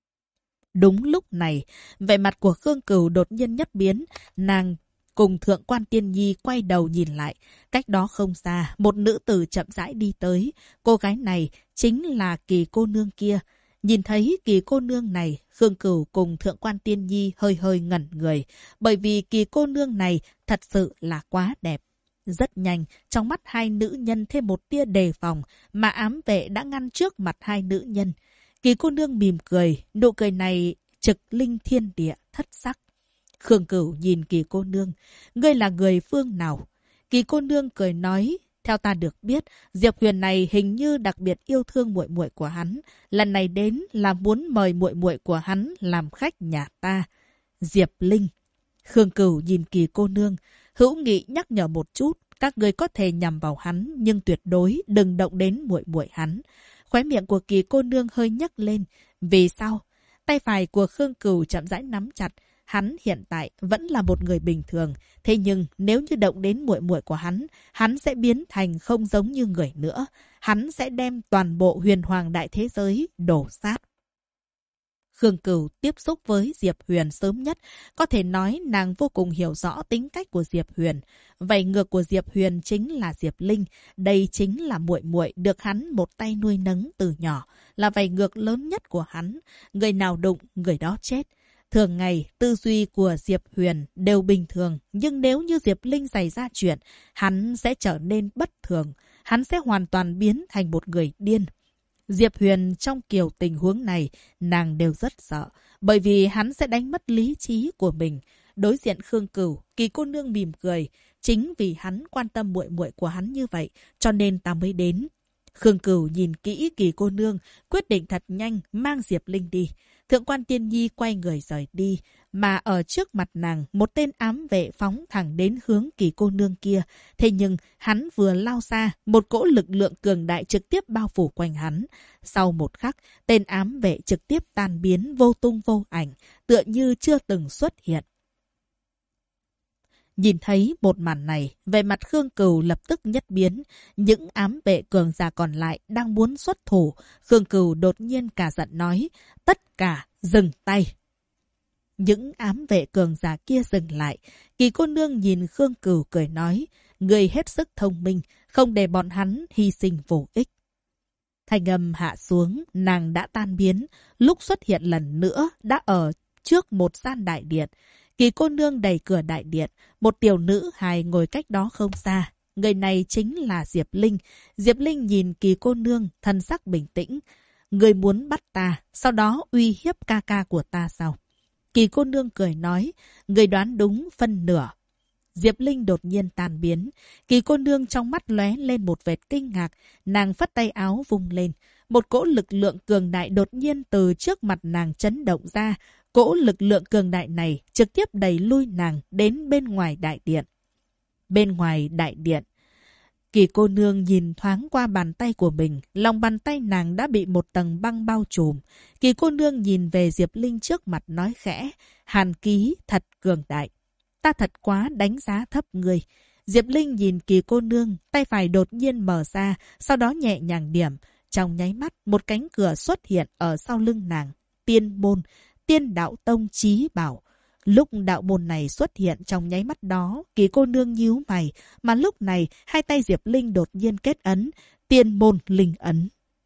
Đúng lúc này, vẻ mặt của Khương Cửu đột nhiên nhất biến, nàng cùng Thượng Quan Tiên Nhi quay đầu nhìn lại. Cách đó không xa, một nữ tử chậm rãi đi tới. Cô gái này chính là Kỳ cô nương kia. Nhìn thấy Kỳ cô nương này, Khương Cửu cùng Thượng Quan Tiên Nhi hơi hơi ngẩn người. Bởi vì Kỳ cô nương này thật sự là quá đẹp. Rất nhanh, trong mắt hai nữ nhân thêm một tia đề phòng, mà ám vệ đã ngăn trước mặt hai nữ nhân. Kỳ cô nương mỉm cười, nụ cười này trực linh thiên địa, thất sắc. Khương Cửu nhìn Kỳ cô nương, ngươi là người phương nào? Kỳ cô nương cười nói, theo ta được biết, Diệp Huyền này hình như đặc biệt yêu thương muội muội của hắn, lần này đến là muốn mời muội muội của hắn làm khách nhà ta. Diệp Linh. Khương Cửu nhìn Kỳ cô nương, hữu nghị nhắc nhở một chút, các ngươi có thể nhằm vào hắn, nhưng tuyệt đối đừng động đến muội muội hắn. Khóe miệng của Kỳ cô nương hơi nhấc lên. Vì sao? Tay phải của Khương Cửu chậm rãi nắm chặt. Hắn hiện tại vẫn là một người bình thường. Thế nhưng nếu như động đến muội muội của hắn sẽ biến thành không giống như người nữa. Hắn sẽ đem toàn bộ huyền hoàng đại thế giới đổ sát. Khương Cửu tiếp xúc với Diệp Huyền sớm nhất. Có thể nói nàng vô cùng hiểu rõ tính cách của Diệp Huyền. Vậy ngược của Diệp Huyền chính là Diệp Linh. Đây chính là muội muội được hắn một tay nuôi nấng từ nhỏ. Là vảy ngược lớn nhất của hắn. Người nào đụng, người đó chết. Thường ngày, tư duy của Diệp Huyền đều bình thường. Nhưng nếu như Diệp Linh xảy ra chuyện, hắn sẽ trở nên bất thường. Hắn sẽ hoàn toàn biến thành một người điên. Diệp Huyền trong kiểu tình huống này, nàng đều rất sợ. Bởi vì hắn sẽ đánh mất lý trí của mình. Đối diện Khương Cửu, Kỳ cô nương mỉm cười. Chính vì hắn quan tâm muội muội của hắn như vậy, cho nên ta mới đến. Khương Cửu nhìn kỹ Kỳ cô nương, quyết định thật nhanh mang Diệp Linh đi. Thượng Quan Tiên Nhi quay người rời đi, mà ở trước mặt nàng, một tên ám vệ phóng thẳng đến hướng Kỳ cô nương kia. Thế nhưng, hắn vừa lao ra, một cỗ lực lượng cường đại trực tiếp bao phủ quanh hắn. Sau một khắc, tên ám vệ trực tiếp tan biến vô tung vô ảnh, tựa như chưa từng xuất hiện. Nhìn thấy một màn này, về mặt Khương Cửu lập tức nhất biến. Những ám vệ cường giả còn lại đang muốn xuất thủ. Khương Cửu đột nhiên cả giận nói, tất cả dừng tay. Những ám vệ cường giả kia dừng lại. Kỳ cô nương nhìn Khương Cửu cười nói, người hết sức thông minh, không để bọn hắn hy sinh vô ích. Thanh âm hạ xuống, nàng đã tan biến. Lúc xuất hiện lần nữa, đã ở trước một gian đại điện. Kỳ cô nương đẩy cửa đại điện, một tiểu nữ hài ngồi cách đó không xa. Người này chính là Diệp Linh. Diệp Linh nhìn Kỳ cô nương, thân sắc bình tĩnh. Người muốn bắt ta, sau đó uy hiếp ca ca của ta sao? Kỳ cô nương cười nói, người đoán đúng phân nửa. Diệp Linh đột nhiên tan biến. Kỳ cô nương trong mắt lóe lên một vệt kinh ngạc. Nàng phất tay áo vung lên. Một cỗ lực lượng cường đại đột nhiên từ trước mặt nàng chấn động ra. Cỗ lực lượng cường đại này trực tiếp đẩy lui nàng đến bên ngoài đại điện. Bên ngoài đại điện, Kỳ cô nương nhìn thoáng qua bàn tay của mình. Lòng bàn tay nàng đã bị một tầng băng bao trùm. Kỳ cô nương nhìn về Diệp Linh trước mặt nói khẽ. Hàn ký thật cường đại. Ta thật quá đánh giá thấp người. Diệp Linh nhìn Kỳ cô nương, tay phải đột nhiên mở ra, sau đó nhẹ nhàng điểm. Trong nháy mắt, một cánh cửa xuất hiện ở sau lưng nàng. Tiên môn, Tiên Đạo Tông Chí Bảo. Lúc đạo môn này xuất hiện trong nháy mắt đó, Kỳ cô nương nhíu mày, mà lúc này hai tay Diệp Linh đột nhiên kết ấn, Tiên môn linh ấn.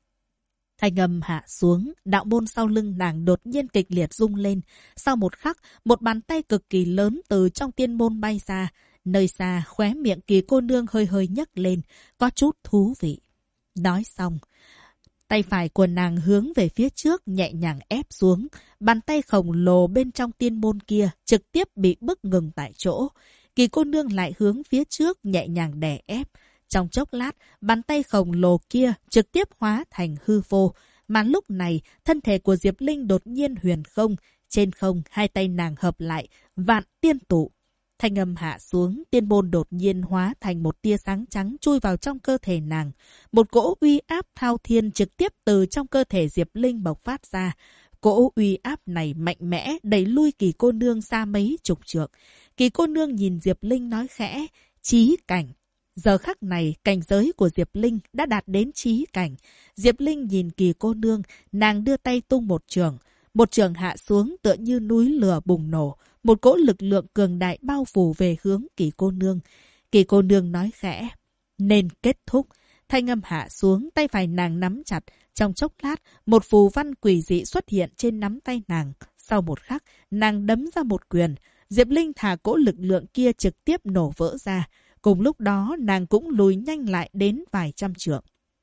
Thanh âm hạ xuống, đạo môn sau lưng nàng đột nhiên kịch liệt rung lên. Sau một khắc, một bàn tay cực kỳ lớn từ trong tiên môn bay ra. Nơi xa, khóe miệng Kỳ cô nương hơi hơi nhấc lên, có chút thú vị. Nói xong, tay phải của nàng hướng về phía trước nhẹ nhàng ép xuống. Bàn tay khổng lồ bên trong tiên môn kia trực tiếp bị bức ngừng tại chỗ. Kỳ cô nương lại hướng phía trước nhẹ nhàng đè ép. Trong chốc lát, bàn tay khổng lồ kia trực tiếp hóa thành hư vô. Mà lúc này, thân thể của Diệp Linh đột nhiên huyền không. Trên không, hai tay nàng hợp lại, vạn tiên tụ. Thanh âm hạ xuống, tiên môn đột nhiên hóa thành một tia sáng trắng chui vào trong cơ thể nàng. Một cỗ uy áp thao thiên trực tiếp từ trong cơ thể Diệp Linh bộc phát ra. Cỗ uy áp này mạnh mẽ đẩy lui Kỳ cô nương xa mấy chục trượng. Kỳ cô nương nhìn Diệp Linh nói khẽ, chí cảnh. Giờ khắc này, cảnh giới của Diệp Linh đã đạt đến chí cảnh. Diệp Linh nhìn Kỳ cô nương, nàng đưa tay tung một trường. Một trường hạ xuống tựa như núi lửa bùng nổ. Một cỗ lực lượng cường đại bao phủ về hướng Kỳ cô nương. Kỳ cô nương nói khẽ, nên kết thúc. Thanh âm hạ xuống, tay phải nàng nắm chặt. Trong chốc lát, một phù văn quỷ dị xuất hiện trên nắm tay nàng. Sau một khắc, nàng đấm ra một quyền. Diệp Linh thả cỗ lực lượng kia trực tiếp nổ vỡ ra. Cùng lúc đó, nàng cũng lùi nhanh lại đến vài trăm trượng.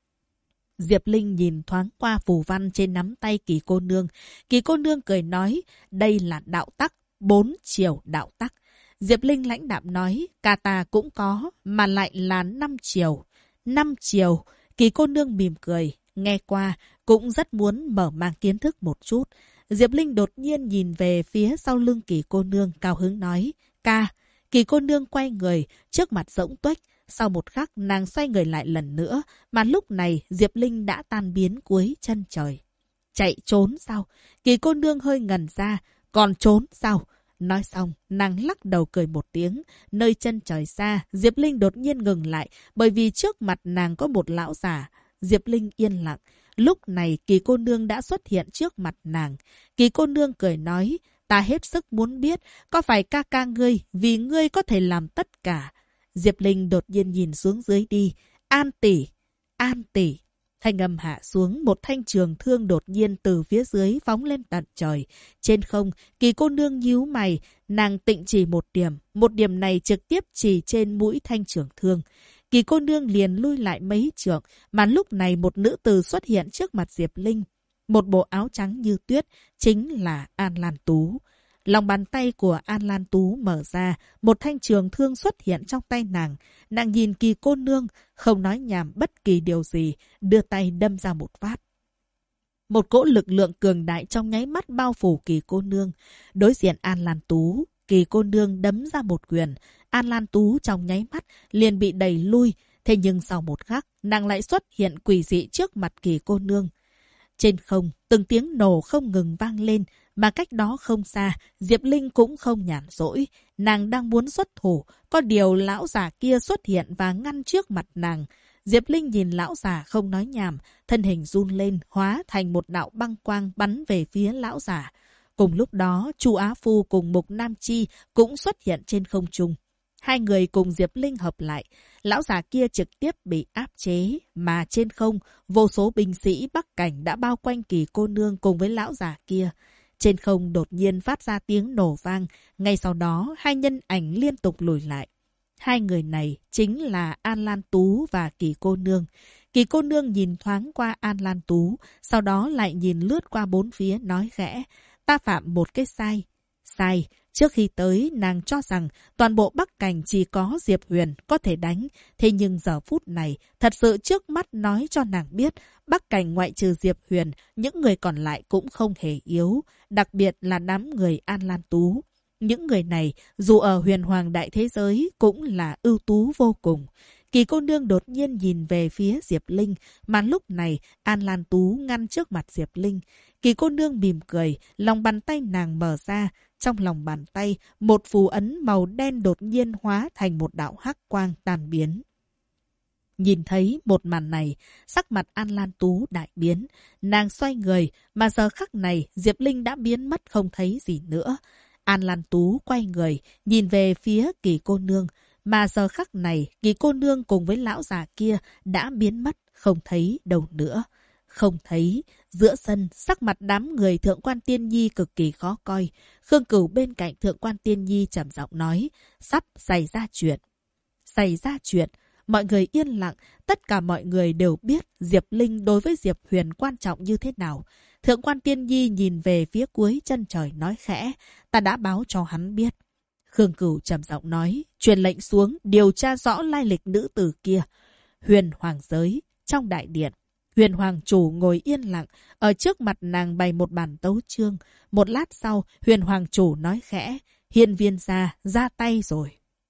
Diệp Linh nhìn thoáng qua phù văn trên nắm tay Kỳ cô nương. Kỳ cô nương cười nói, đây là đạo tắc, 4 chiều đạo tắc. Diệp Linh lãnh đạm nói, cả ta cũng có, mà lại là 5 chiều. 5 chiều, Kỳ cô nương mỉm cười, nghe qua, cũng rất muốn mở mang kiến thức một chút. Diệp Linh đột nhiên nhìn về phía sau lưng Kỳ cô nương, cao hứng nói, ca. Kỳ cô nương quay người, trước mặt rỗng tuếch. Sau một khắc, nàng xoay người lại lần nữa, mà lúc này Diệp Linh đã tan biến cuối chân trời. Chạy trốn sao? Kỳ cô nương hơi ngần ra, còn trốn sao? Nói xong, nàng lắc đầu cười một tiếng. Nơi chân trời xa, Diệp Linh đột nhiên ngừng lại, bởi vì trước mặt nàng có một lão già. Diệp Linh yên lặng. Lúc này, Kỳ cô nương đã xuất hiện trước mặt nàng. Kỳ cô nương cười nói, ta hết sức muốn biết, có phải ca ca ngươi, vì ngươi có thể làm tất cả. Diệp Linh đột nhiên nhìn xuống dưới đi. An tỷ, An tỷ. Thanh âm hạ xuống, một thanh trường thương đột nhiên từ phía dưới phóng lên tận trời. Trên không, Kỳ cô nương nhíu mày, nàng tịnh chỉ một điểm này trực tiếp chỉ trên mũi thanh trường thương. Kỳ cô nương liền lui lại mấy trượng, mà lúc này một nữ tử xuất hiện trước mặt Diệp Linh. Một bộ áo trắng như tuyết, chính là An Lan Tú. Lòng bàn tay của An Lan Tú mở ra, một thanh trường thương xuất hiện trong tay nàng. Nàng nhìn Kỳ cô nương, không nói nhảm bất kỳ điều gì, đưa tay đâm ra một phát. Một cỗ lực lượng cường đại trong nháy mắt bao phủ Kỳ cô nương. Đối diện An Lan Tú, Kỳ cô nương đấm ra một quyền. An Lan Tú trong nháy mắt liền bị đẩy lui. Thế nhưng sau một khắc, nàng lại xuất hiện quỷ dị trước mặt Kỳ cô nương. Trên không, từng tiếng nổ không ngừng vang lên, mà cách đó không xa, Diệp Linh cũng không nhàn rỗi. Nàng đang muốn xuất thủ, có điều lão già kia xuất hiện và ngăn trước mặt nàng. Diệp Linh nhìn lão già không nói nhảm, thân hình run lên, hóa thành một đạo băng quang bắn về phía lão già. Cùng lúc đó, Chu Á Phu cùng Mục Nam Chi cũng xuất hiện trên không trung. Hai người cùng Diệp Linh hợp lại, lão già kia trực tiếp bị áp chế, mà trên không, vô số binh sĩ Bắc Cảnh đã bao quanh Kỳ cô nương cùng với lão già kia. Trên không đột nhiên phát ra tiếng nổ vang, ngay sau đó hai nhân ảnh liên tục lùi lại. Hai người này chính là An Lan Tú và Kỳ cô nương. Kỳ cô nương nhìn thoáng qua An Lan Tú, sau đó lại nhìn lướt qua bốn phía nói khẽ, ta phạm một cái sai. Sai. Trước khi tới, nàng cho rằng toàn bộ Bắc Cảnh chỉ có Diệp Huyền có thể đánh. Thế nhưng giờ phút này, thật sự trước mắt nói cho nàng biết, Bắc Cảnh ngoại trừ Diệp Huyền, những người còn lại cũng không hề yếu. Đặc biệt là đám người An Lan Tú. Những người này, dù ở huyền hoàng đại thế giới, cũng là ưu tú vô cùng. Kỳ cô nương đột nhiên nhìn về phía Diệp Linh, mà lúc này An Lan Tú ngăn trước mặt Diệp Linh. Kỳ cô nương mỉm cười, lòng bàn tay nàng mở ra. Trong lòng bàn tay, một phù ấn màu đen đột nhiên hóa thành một đạo hắc quang tan biến. Nhìn thấy một màn này, sắc mặt An Lan Tú đại biến. Nàng xoay người, mà giờ khắc này Diệp Linh đã biến mất không thấy gì nữa. An Lan Tú quay người, nhìn về phía Kỳ cô nương. Mà giờ khắc này, Kỳ cô nương cùng với lão già kia đã biến mất, không thấy đâu nữa. Không thấy, giữa sân, sắc mặt đám người Thượng quan Tiên Nhi cực kỳ khó coi. Khương Cửu bên cạnh Thượng quan Tiên Nhi trầm giọng nói, sắp xảy ra chuyện. Xảy ra chuyện, mọi người yên lặng, tất cả mọi người đều biết Diệp Linh đối với Diệp Huyền quan trọng như thế nào. Thượng quan Tiên Nhi nhìn về phía cuối chân trời nói khẽ, ta đã báo cho hắn biết. Khương Cửu trầm giọng nói, truyền lệnh xuống, điều tra rõ lai lịch nữ tử kia. Huyền Hoàng giới, trong đại điện. Huyền Hoàng chủ ngồi yên lặng, ở trước mặt nàng bày một bản tấu chương. Một lát sau, Huyền Hoàng chủ nói khẽ, Hiên Viên gia ra tay rồi.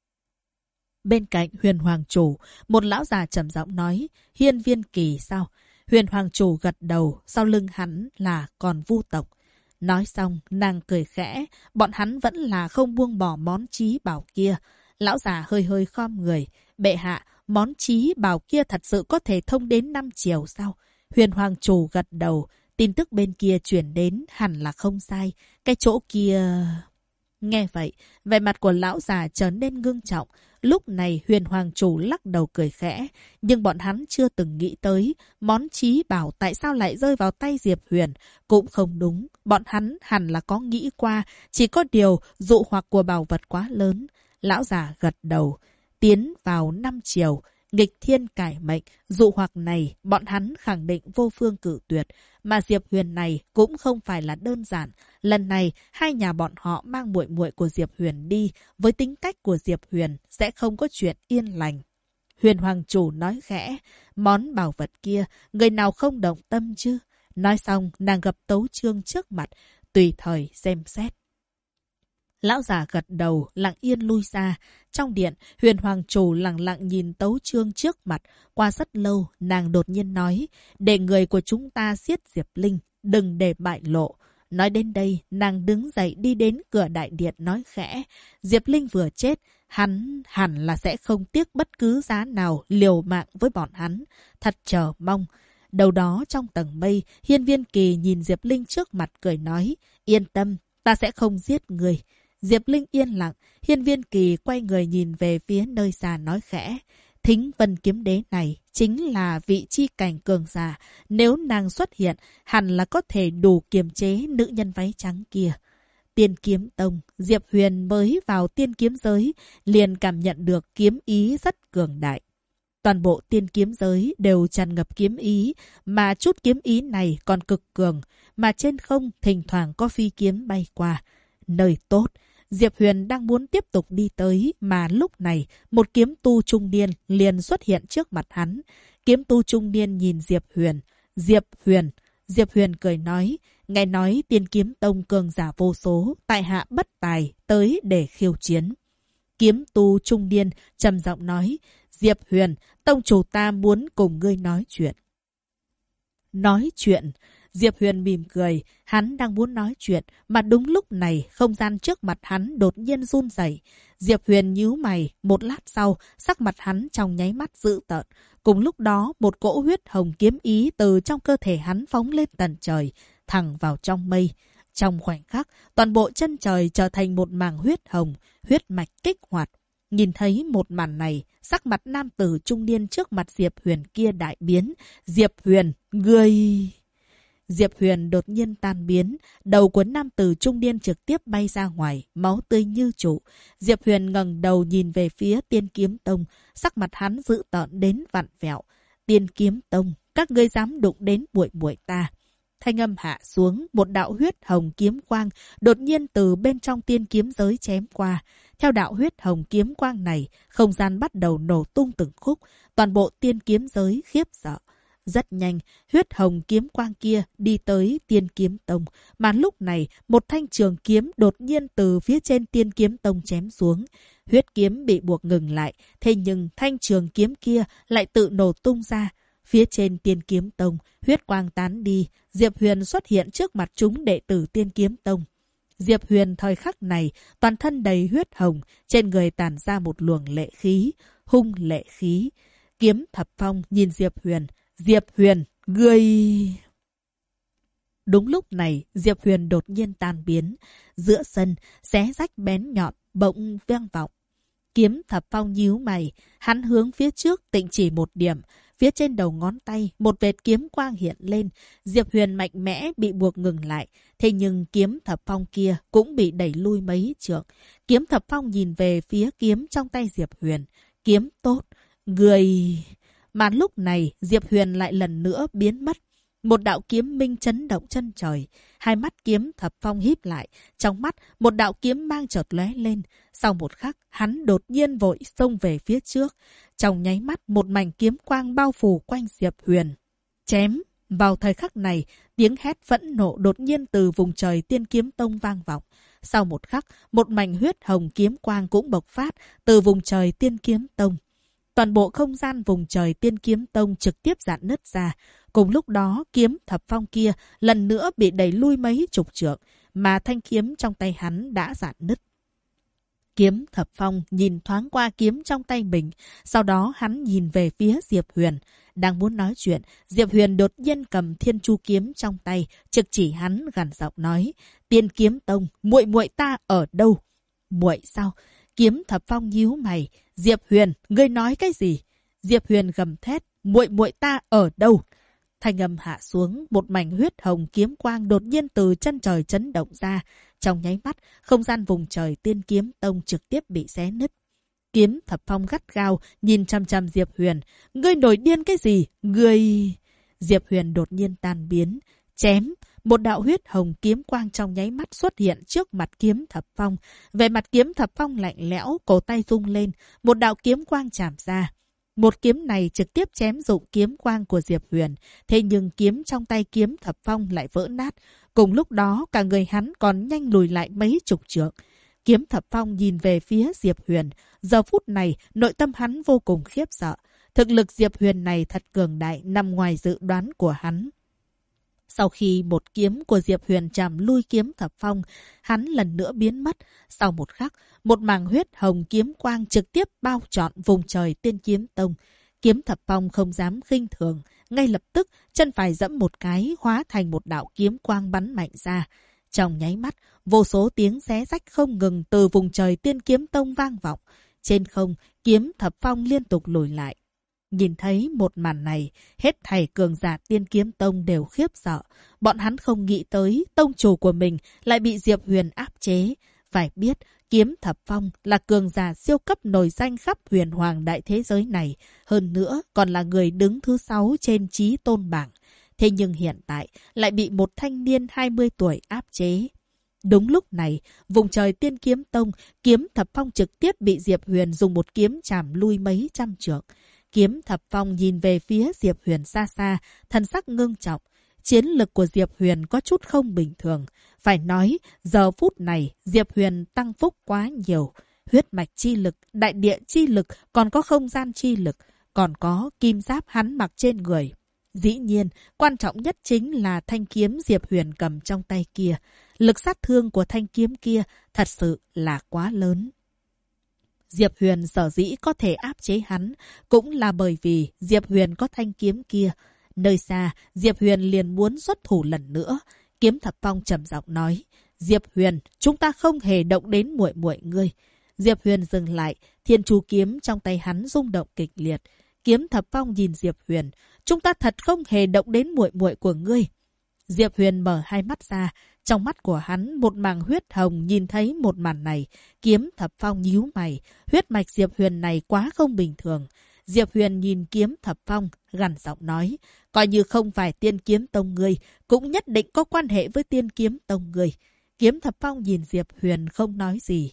Bên cạnh Huyền Hoàng Chủ, một lão già trầm giọng nói, Hiên Viên Kỳ sao? Huyền Hoàng Chủ gật đầu, sau lưng hắn là còn Vu tộc. Nói xong, nàng cười khẽ, bọn hắn vẫn là không buông bỏ món chí bảo kia. Lão già hơi hơi khom người, bệ hạ, món chí bảo kia thật sự có thể thông đến 5 chiều sao? Huyền Hoàng Chủ gật đầu, tin tức bên kia chuyển đến hẳn là không sai. Cái chỗ kia... Nghe vậy, vẻ mặt của lão già trở nên ngưng trọng. Lúc này Huyền Hoàng Chủ lắc đầu cười khẽ. Nhưng bọn hắn chưa từng nghĩ tới món chí bảo tại sao lại rơi vào tay Diệp Huyền. Cũng không đúng, bọn hắn hẳn là có nghĩ qua. Chỉ có điều dụ hoặc của bảo vật quá lớn. Lão già gật đầu. Tiến vào 5 chiều, nghịch thiên cải mệnh, dụ hoặc này bọn hắn khẳng định vô phương cự tuyệt. Mà Diệp Huyền này cũng không phải là đơn giản. Lần này, hai nhà bọn họ mang muội muội của Diệp Huyền đi. Với tính cách của Diệp Huyền, sẽ không có chuyện yên lành. Huyền Hoàng Chủ nói khẽ, món bảo vật kia, người nào không động tâm chứ? Nói xong, nàng gập Tấu Chương trước mặt, tùy thời xem xét. Lão già gật đầu, lặng yên lui ra. Trong điện, Huyền Hoàng Chủ lặng lặng nhìn Tấu Chương trước mặt. Qua rất lâu, nàng đột nhiên nói, để người của chúng ta giết Diệp Linh, đừng để bại lộ. Nói đến đây, nàng đứng dậy đi đến cửa đại điện nói khẽ. Diệp Linh vừa chết, hắn hẳn là sẽ không tiếc bất cứ giá nào liều mạng với bọn hắn. Thật chờ mong. Đầu đó trong tầng mây, Hiên Viên Kỳ nhìn Diệp Linh trước mặt cười nói, yên tâm, ta sẽ không giết người. Diệp Linh yên lặng, Hiên Viên Kỳ quay người nhìn về phía nơi xa nói khẽ. Thính Vân Kiếm Đế này chính là vị chi cảnh cường giả. Nếu nàng xuất hiện, hẳn là có thể đủ kiềm chế nữ nhân váy trắng kia. Tiên Kiếm Tông, Diệp Huyền mới vào tiên kiếm giới, liền cảm nhận được kiếm ý rất cường đại. Toàn bộ tiên kiếm giới đều tràn ngập kiếm ý, mà chút kiếm ý này còn cực cường, mà trên không thỉnh thoảng có phi kiếm bay qua. Nơi tốt. Diệp Huyền đang muốn tiếp tục đi tới, mà lúc này, một kiếm tu trung niên liền xuất hiện trước mặt hắn. Kiếm tu trung niên nhìn Diệp Huyền. Diệp Huyền cười nói, nghe nói Tiên Kiếm Tông cường giả vô số, tại hạ bất tài, tới để khiêu chiến. Kiếm tu trung niên trầm giọng nói, Diệp Huyền, tông chủ ta muốn cùng ngươi nói chuyện. Nói chuyện? Diệp Huyền mỉm cười, hắn đang muốn nói chuyện, mà đúng lúc này, không gian trước mặt hắn đột nhiên run rẩy. Diệp Huyền nhíu mày, một lát sau, sắc mặt hắn trong nháy mắt dữ tợn. Cùng lúc đó, một cỗ huyết hồng kiếm ý từ trong cơ thể hắn phóng lên tận trời, thẳng vào trong mây. Trong khoảnh khắc, toàn bộ chân trời trở thành một mảng huyết hồng, huyết mạch kích hoạt. Nhìn thấy một màn này, sắc mặt nam tử trung niên trước mặt Diệp Huyền kia đại biến. Diệp Huyền, ngươi... Diệp Huyền đột nhiên tan biến, đầu của nam tử trung niên trực tiếp bay ra ngoài, máu tươi như trụ. Diệp Huyền ngẩng đầu nhìn về phía Tiên Kiếm Tông, sắc mặt hắn dữ tợn đến vặn vẹo. Tiên Kiếm Tông, các ngươi dám đụng đến muội muội ta. Thanh âm hạ xuống, một đạo huyết hồng kiếm quang đột nhiên từ bên trong tiên kiếm giới chém qua. Theo đạo huyết hồng kiếm quang này, không gian bắt đầu nổ tung từng khúc, toàn bộ tiên kiếm giới khiếp sợ. Rất nhanh, huyết hồng kiếm quang kia đi tới Tiên Kiếm Tông, mà lúc này một thanh trường kiếm đột nhiên từ phía trên Tiên Kiếm Tông chém xuống. Huyết kiếm bị buộc ngừng lại, thế nhưng thanh trường kiếm kia lại tự nổ tung ra. Phía trên Tiên Kiếm Tông, huyết quang tán đi, Diệp Huyền xuất hiện trước mặt chúng đệ tử Tiên Kiếm Tông. Diệp Huyền thời khắc này, toàn thân đầy huyết hồng, trên người tản ra một luồng lệ khí, hung lệ khí. Kiếm Thập Phong nhìn Diệp Huyền, Diệp Huyền, ngươi... Đúng lúc này, Diệp Huyền đột nhiên tan biến. Giữa sân, xé rách bén nhọn, bỗng vang vọng. Kiếm Thập Phong nhíu mày, hắn hướng phía trước tịnh chỉ một điểm. Phía trên đầu ngón tay, một vệt kiếm quang hiện lên. Diệp Huyền mạnh mẽ bị buộc ngừng lại. Thế nhưng kiếm Thập Phong kia cũng bị đẩy lui mấy trượng. Kiếm Thập Phong nhìn về phía kiếm trong tay Diệp Huyền. Kiếm tốt, người... Mà lúc này, Diệp Huyền lại lần nữa biến mất. Một đạo kiếm minh chấn động chân trời. Hai mắt kiếm Thập Phong híp lại. Trong mắt, một đạo kiếm mang chợt lóe lên. Sau một khắc, hắn đột nhiên vội xông về phía trước. Trong nháy mắt, một mảnh kiếm quang bao phủ quanh Diệp Huyền. Chém! Vào thời khắc này, tiếng hét phẫn nộ đột nhiên từ vùng trời Tiên Kiếm Tông vang vọng. Sau một khắc, một mảnh huyết hồng kiếm quang cũng bộc phát từ vùng trời Tiên Kiếm Tông. Toàn bộ không gian vùng trời Tiên Kiếm Tông trực tiếp rạn nứt ra. Cùng lúc đó, kiếm thập phong kia lần nữa bị đẩy lui mấy chục trượng, mà thanh kiếm trong tay hắn đã rạn nứt. Kiếm thập phong nhìn thoáng qua kiếm trong tay mình, sau đó hắn nhìn về phía Diệp Huyền. Đang muốn nói chuyện, Diệp Huyền đột nhiên cầm Thiên Chu kiếm trong tay, trực chỉ hắn gằn giọng nói: Tiên Kiếm Tông, muội muội ta ở đâu? Muội sao? Kiếm thập phong nhíu mày. Diệp Huyền, ngươi nói cái gì? Diệp Huyền gầm thét: muội muội ta ở đâu? Thanh âm hạ xuống, một mảnh huyết hồng kiếm quang đột nhiên từ chân trời chấn động ra. Trong nháy mắt, không gian vùng trời Tiên Kiếm Tông trực tiếp bị xé nứt. Kiếm thập phong gắt gao, nhìn chăm chăm Diệp Huyền. Ngươi nổi điên cái gì? Ngươi... Diệp Huyền đột nhiên tan biến. Chém! Một đạo huyết hồng kiếm quang trong nháy mắt xuất hiện trước mặt kiếm thập phong. Về mặt kiếm thập phong lạnh lẽo, cổ tay rung lên. Một đạo kiếm quang chạm ra. Một kiếm này trực tiếp chém dụng kiếm quang của Diệp Huyền. Thế nhưng kiếm trong tay kiếm thập phong lại vỡ nát. Cùng lúc đó, cả người hắn còn nhanh lùi lại mấy chục trượng. Kiếm thập phong nhìn về phía Diệp Huyền. Giờ phút này, nội tâm hắn vô cùng khiếp sợ. Thực lực Diệp Huyền này thật cường đại, nằm ngoài dự đoán của hắn. Sau khi một kiếm của Diệp Huyền chạm lui kiếm thập phong, hắn lần nữa biến mất. Sau một khắc, một mảng huyết hồng kiếm quang trực tiếp bao trọn vùng trời Tiên Kiếm Tông. Kiếm thập phong không dám khinh thường. Ngay lập tức, chân phải giẫm một cái, hóa thành một đạo kiếm quang bắn mạnh ra. Trong nháy mắt, vô số tiếng xé rách không ngừng từ vùng trời Tiên Kiếm Tông vang vọng. Trên không, kiếm thập phong liên tục lùi lại. Nhìn thấy một màn này, hết thảy cường giả Tiên Kiếm Tông đều khiếp sợ. Bọn hắn không nghĩ tới tông chủ của mình lại bị Diệp Huyền áp chế. Phải biết, kiếm thập phong là cường giả siêu cấp nổi danh khắp huyền hoàng đại thế giới này. Hơn nữa, còn là người đứng thứ 6 trên chí tôn bảng. Thế nhưng hiện tại lại bị một thanh niên 20 tuổi áp chế. Đúng lúc này, vùng trời Tiên Kiếm Tông, kiếm thập phong trực tiếp bị Diệp Huyền dùng một kiếm chạm lui mấy trăm trượng. Kiếm thập phong nhìn về phía Diệp Huyền xa xa, thần sắc ngưng trọng. Chiến lực của Diệp Huyền có chút không bình thường. Phải nói, giờ phút này, Diệp Huyền tăng phúc quá nhiều. Huyết mạch chi lực, đại địa chi lực, còn có không gian chi lực, còn có kim giáp hắn mặc trên người. Dĩ nhiên, quan trọng nhất chính là thanh kiếm Diệp Huyền cầm trong tay kia. Lực sát thương của thanh kiếm kia thật sự là quá lớn. Diệp Huyền sở dĩ có thể áp chế hắn, cũng là bởi vì Diệp Huyền có thanh kiếm kia. Nơi xa, Diệp Huyền liền muốn xuất thủ lần nữa. Kiếm thập phong trầm giọng nói: Diệp Huyền, chúng ta không hề động đến muội muội ngươi. Diệp Huyền dừng lại, Thiên Chu kiếm trong tay hắn rung động kịch liệt. Kiếm thập phong nhìn Diệp Huyền: chúng ta thật không hề động đến muội muội của ngươi. Diệp Huyền mở hai mắt ra, trong mắt của hắn một mảng huyết hồng. Nhìn thấy một màn này, kiếm thập phong nhíu mày. Huyết mạch Diệp Huyền này quá không bình thường. Diệp Huyền nhìn kiếm thập phong, gằn giọng nói: coi như không phải Tiên Kiếm Tông ngươi, cũng nhất định có quan hệ với Tiên Kiếm Tông ngươi. Kiếm thập phong nhìn Diệp Huyền không nói gì.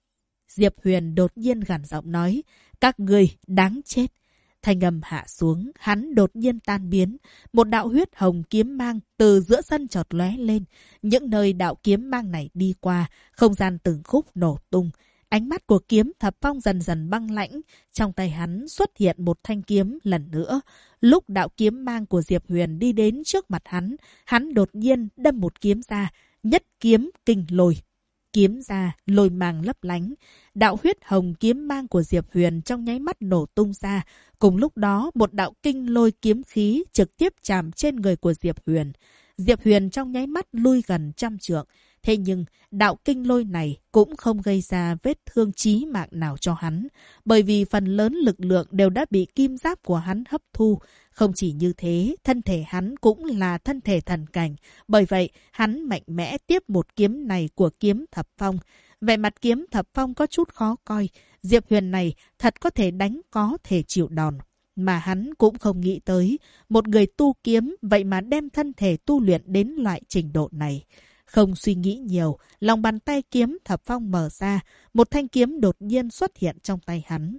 Diệp Huyền đột nhiên gằn giọng nói: các ngươi đáng chết. Thanh âm hạ xuống, hắn đột nhiên tan biến. Một đạo huyết hồng kiếm mang từ giữa sân chợt lóe lên. Những nơi đạo kiếm mang này đi qua, không gian từng khúc nổ tung. Ánh mắt của kiếm thập phong dần dần băng lãnh. Trong tay hắn xuất hiện một thanh kiếm lần nữa. Lúc đạo kiếm mang của Diệp Huyền đi đến trước mặt hắn đột nhiên đâm một kiếm ra. Nhất kiếm kinh lôi. Kiếm ra, lôi mang lấp lánh. Đạo huyết hồng kiếm mang của Diệp Huyền trong nháy mắt nổ tung ra. Cùng lúc đó, một đạo kinh lôi kiếm khí trực tiếp chạm trên người của Diệp Huyền. Diệp Huyền trong nháy mắt lui gần trăm trượng. Thế nhưng, đạo kinh lôi này cũng không gây ra vết thương chí mạng nào cho hắn. Bởi vì phần lớn lực lượng đều đã bị kim giáp của hắn hấp thu. Không chỉ như thế, thân thể hắn cũng là thân thể thần cảnh. Bởi vậy, hắn mạnh mẽ tiếp một kiếm này của kiếm thập phong. Vẻ mặt kiếm thập phong có chút khó coi. Diệp Huyền này thật có thể đánh, có thể chịu đòn. Mà hắn cũng không nghĩ tới. Một người tu kiếm vậy mà đem thân thể tu luyện đến loại trình độ này. Không suy nghĩ nhiều, lòng bàn tay kiếm thập phong mở ra. Một thanh kiếm đột nhiên xuất hiện trong tay hắn.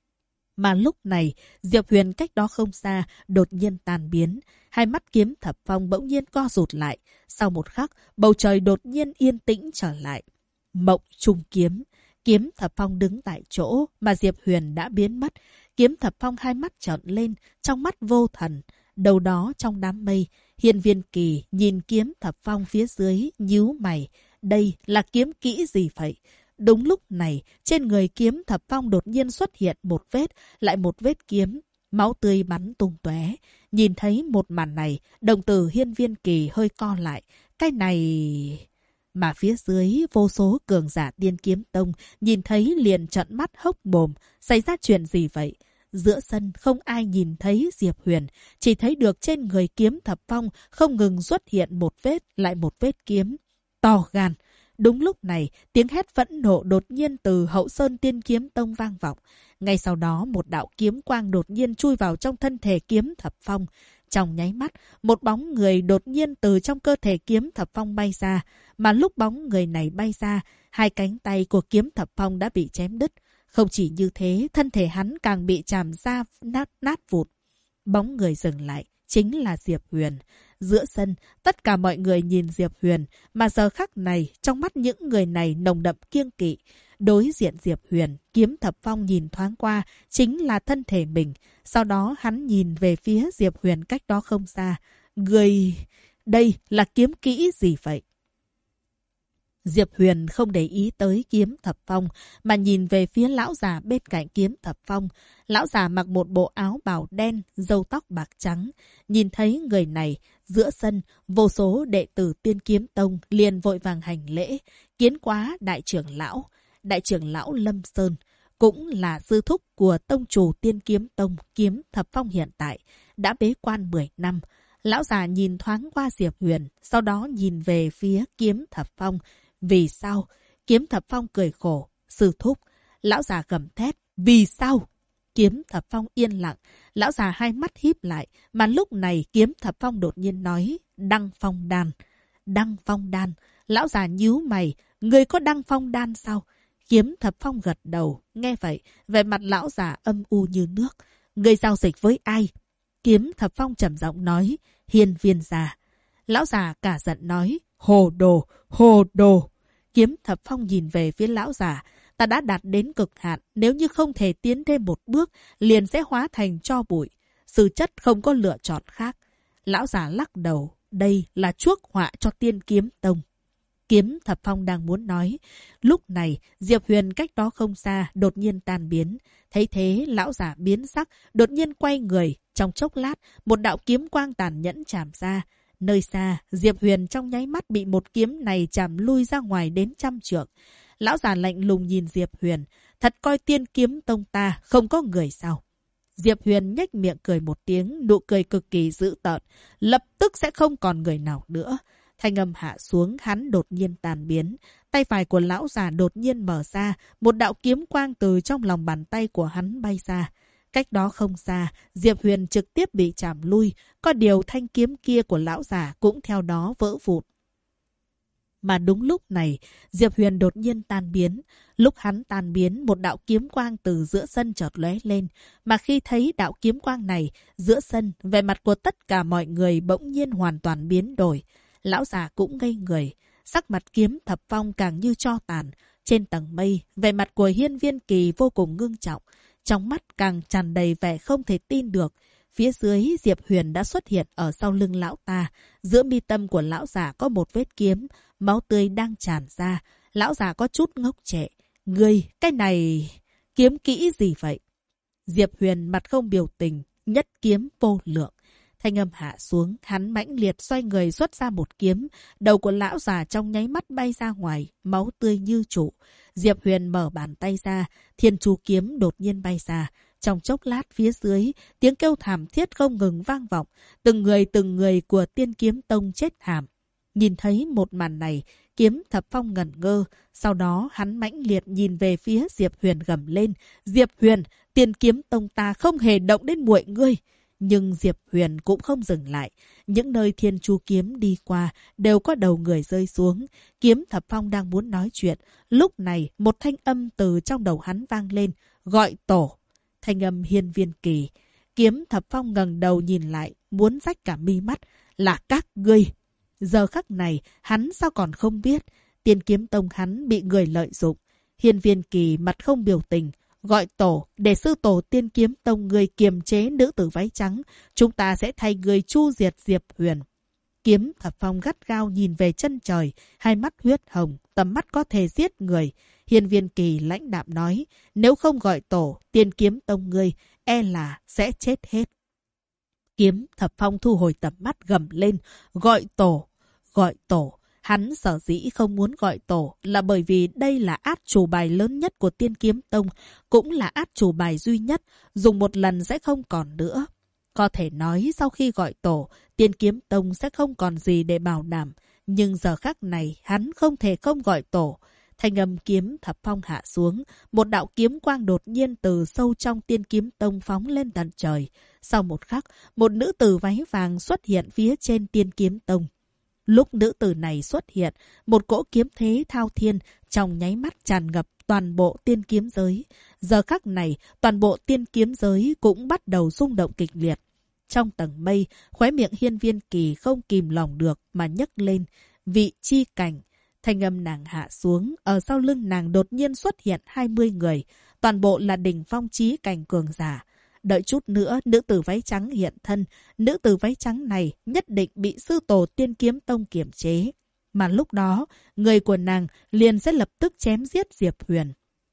Mà lúc này, Diệp Huyền cách đó không xa, đột nhiên tan biến. Hai mắt kiếm thập phong bỗng nhiên co rụt lại. Sau một khắc, bầu trời đột nhiên yên tĩnh trở lại. Mộng trung kiếm. Kiếm Thập Phong đứng tại chỗ mà Diệp Huyền đã biến mất. Kiếm Thập Phong hai mắt trợn lên, trong mắt vô thần. Đầu đó trong đám mây, Hiên Viên Kỳ nhìn Kiếm Thập Phong phía dưới, nhíu mày. Đây là kiếm kỹ gì vậy? Đúng lúc này, trên người Kiếm Thập Phong đột nhiên xuất hiện một vết, lại một vết kiếm. Máu tươi bắn tung tóe. Nhìn thấy một màn này, đồng tử Hiên Viên Kỳ hơi co lại. Cái này... Mà phía dưới, vô số cường giả Tiên Kiếm Tông nhìn thấy liền trợn mắt hốc mồm. Xảy ra chuyện gì vậy? Giữa sân không ai nhìn thấy Diệp Huyền, chỉ thấy được trên người Kiếm Thập Phong không ngừng xuất hiện một vết lại một vết kiếm. To gan! Đúng lúc này, tiếng hét phẫn nộ đột nhiên từ hậu sơn Tiên Kiếm Tông vang vọng. Ngay sau đó, một đạo kiếm quang đột nhiên chui vào trong thân thể Kiếm Thập Phong. Trong nháy mắt, một bóng người đột nhiên từ trong cơ thể Kiếm Thập Phong bay ra. Mà lúc bóng người này bay ra, hai cánh tay của Kiếm Thập Phong đã bị chém đứt. Không chỉ như thế, thân thể hắn càng bị chàm ra nát vụt. Bóng người dừng lại, chính là Diệp Huyền. Giữa sân, tất cả mọi người nhìn Diệp Huyền, mà giờ khắc này, trong mắt những người này nồng đậm kiêng kỵ. Đối diện Diệp Huyền, Kiếm Thập Phong nhìn thoáng qua, chính là thân thể mình. Sau đó hắn nhìn về phía Diệp Huyền cách đó không xa. Người... Đây là kiếm kỹ gì vậy? Diệp Huyền không để ý tới Kiếm Thập Phong, mà nhìn về phía lão già bên cạnh Kiếm Thập Phong. Lão già mặc một bộ áo bào đen, râu tóc bạc trắng. Nhìn thấy người này, giữa sân, vô số đệ tử Tiên Kiếm Tông liền vội vàng hành lễ. Kiến quá đại trưởng lão Lâm Sơn, cũng là sư thúc của tông chủ Tiên Kiếm Tông Kiếm Thập Phong hiện tại, đã bế quan 10 năm. Lão già nhìn thoáng qua Diệp Huyền, sau đó nhìn về phía Kiếm Thập Phong. Vì sao? Kiếm Thập Phong cười khổ. Sư thúc. Lão già gầm thét. Vì sao? Kiếm Thập Phong yên lặng. Lão già hai mắt híp lại. Mà lúc này Kiếm Thập Phong đột nhiên nói. Đăng phong đan. Đăng phong đan. Lão già nhíu mày. Người có đăng phong đan sao? Kiếm Thập Phong gật đầu. Nghe vậy, vẻ mặt lão già âm u như nước. Người giao dịch với ai? Kiếm Thập Phong trầm giọng nói. Hiên Viên gia. Lão già cả giận nói. Hồ đồ, hồ đồ. Kiếm Thập Phong nhìn về phía lão già. Ta đã đạt đến cực hạn, nếu như không thể tiến thêm một bước, liền sẽ hóa thành tro bụi. Sư chất không có lựa chọn khác. Lão già lắc đầu, đây là chuốc họa cho Tiên Kiếm Tông. Kiếm Thập Phong đang muốn nói. Lúc này, Diệp Huyền cách đó không xa, đột nhiên tan biến. Thấy thế, lão già biến sắc, đột nhiên quay người. Trong chốc lát, một đạo kiếm quang tàn nhẫn chạm ra. Nơi xa, Diệp Huyền trong nháy mắt bị một kiếm này chạm lui ra ngoài đến 100 trượng. Lão già lạnh lùng nhìn Diệp Huyền. Thật coi Tiên Kiếm Tông ta không có người sao? Diệp Huyền nhếch miệng cười một tiếng, nụ cười cực kỳ dữ tợn. Lập tức sẽ không còn người nào nữa. Thanh âm hạ xuống, hắn đột nhiên tan biến. Tay phải của lão già đột nhiên mở ra. Một đạo kiếm quang từ trong lòng bàn tay của hắn bay ra. Cách đó không xa, Diệp Huyền trực tiếp bị chạm lui. Có điều thanh kiếm kia của lão già cũng theo đó vỡ vụn. Mà đúng lúc này, Diệp Huyền đột nhiên tan biến. Lúc hắn tan biến, một đạo kiếm quang từ giữa sân chợt lóe lên. Mà khi thấy đạo kiếm quang này, giữa sân, vẻ mặt của tất cả mọi người bỗng nhiên hoàn toàn biến đổi. Lão già cũng ngây người. Sắc mặt Kiếm Thập Phong càng như tro tàn. Trên tầng mây, vẻ mặt của Hiên Viên Kỳ vô cùng ngưng trọng. Trong mắt càng tràn đầy vẻ không thể tin được. Phía dưới, Diệp Huyền đã xuất hiện ở sau lưng lão ta. Giữa mi tâm của lão già có một vết kiếm. Máu tươi đang tràn ra. Lão già có chút ngốc trệ. Ngươi, cái này... kiếm kỹ gì vậy? Diệp Huyền mặt không biểu tình. Nhất kiếm vô lượng. Thanh âm hạ xuống, hắn mãnh liệt xoay người xuất ra một kiếm. Đầu của lão già trong nháy mắt bay ra ngoài, máu tươi như trụ. Diệp Huyền mở bàn tay ra, Thiên Chu kiếm đột nhiên bay ra. Trong chốc lát phía dưới, tiếng kêu thảm thiết không ngừng vang vọng. Từng người của Tiên Kiếm Tông chết thảm. Nhìn thấy một màn này, Kiếm Thập Phong ngẩn ngơ. Sau đó hắn mãnh liệt nhìn về phía Diệp Huyền gầm lên. Diệp Huyền, Tiên Kiếm Tông ta không hề động đến muội ngươi. Nhưng Diệp Huyền cũng không dừng lại. Những nơi Thiên Chu kiếm đi qua đều có đầu người rơi xuống. Kiếm Thập Phong đang muốn nói chuyện. Lúc này một thanh âm từ trong đầu hắn vang lên. Gọi tổ. Thanh âm Hiên Viên Kỳ. Kiếm Thập Phong ngẩng đầu nhìn lại. Muốn rách cả mi mắt. Là các ngươi. Giờ khắc này hắn sao còn không biết. Tiên Kiếm Tông hắn bị người lợi dụng. Hiên Viên Kỳ mặt không biểu tình, gọi tổ để sư tổ Tiên Kiếm Tông người kiềm chế nữ tử váy trắng. Chúng ta sẽ thay người chu diệt Diệp Huyền. Kiếm Thập Phong gắt gao nhìn về chân trời, hai mắt huyết hồng, tầm mắt có thể giết người. Hiên Viên Kỳ lãnh đạm nói, nếu không gọi tổ, Tiên Kiếm Tông ngươi, e là sẽ chết hết. Kiếm Thập Phong thu hồi tầm mắt gầm lên, gọi tổ, gọi tổ. Hắn sở dĩ không muốn gọi tổ là bởi vì đây là át chủ bài lớn nhất của Tiên Kiếm Tông, cũng là át chủ bài duy nhất, dùng một lần sẽ không còn nữa. Có thể nói sau khi gọi tổ, Tiên Kiếm Tông sẽ không còn gì để bảo đảm, nhưng giờ khắc này hắn không thể không gọi tổ. Thanh âm Kiếm Thập Phong hạ xuống, một đạo kiếm quang đột nhiên từ sâu trong Tiên Kiếm Tông phóng lên tận trời. Sau một khắc, một nữ tử váy vàng xuất hiện phía trên Tiên Kiếm Tông. Lúc nữ tử này xuất hiện, một cỗ kiếm thế thao thiên trong nháy mắt tràn ngập toàn bộ tiên kiếm giới. Giờ khắc này, toàn bộ tiên kiếm giới cũng bắt đầu rung động kịch liệt. Trong tầng mây, khóe miệng Hiên Viên Kỳ không kìm lòng được mà nhấc lên. Vị chi cảnh. Thanh âm nàng hạ xuống, ở sau lưng nàng đột nhiên xuất hiện 20 người. Toàn bộ là đỉnh phong chí cảnh cường giả. Đợi chút nữa, nữ tử váy trắng hiện thân. Nữ tử váy trắng này nhất định bị sư tổ Tiên Kiếm Tông kiểm chế. Mà lúc đó, người của nàng liền sẽ lập tức chém giết Diệp Huyền.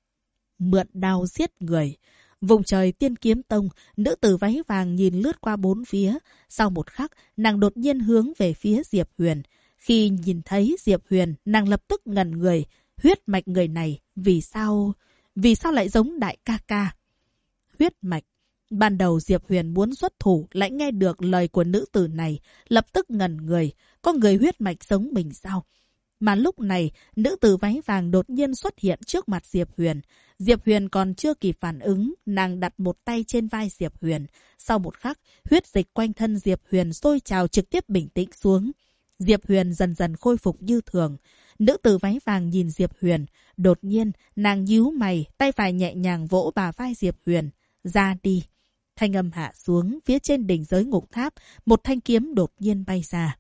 Mượn đao giết người. Vùng trời Tiên Kiếm Tông, nữ tử váy vàng nhìn lướt qua bốn phía. Sau một khắc, nàng đột nhiên hướng về phía Diệp Huyền. Khi nhìn thấy Diệp Huyền, nàng lập tức ngẩn người. Huyết mạch người này, vì sao lại giống đại ca ca? Huyết mạch. Ban đầu Diệp Huyền muốn xuất thủ, lại nghe được lời của nữ tử này, lập tức ngẩn người. Có người huyết mạch giống mình sao? Mà lúc này, nữ tử váy vàng đột nhiên xuất hiện trước mặt Diệp Huyền. Diệp Huyền còn chưa kịp phản ứng, nàng đặt một tay trên vai Diệp Huyền. Sau một khắc, huyết dịch quanh thân Diệp Huyền sôi trào trực tiếp bình tĩnh xuống. Diệp Huyền dần dần khôi phục như thường. Nữ tử váy vàng nhìn Diệp Huyền. Đột nhiên, nàng nhíu mày, tay phải nhẹ nhàng vỗ bà vai Diệp Huyền. Ra đi. Thanh âm hạ xuống, phía trên đỉnh giới ngục tháp, một thanh kiếm đột nhiên bay ra.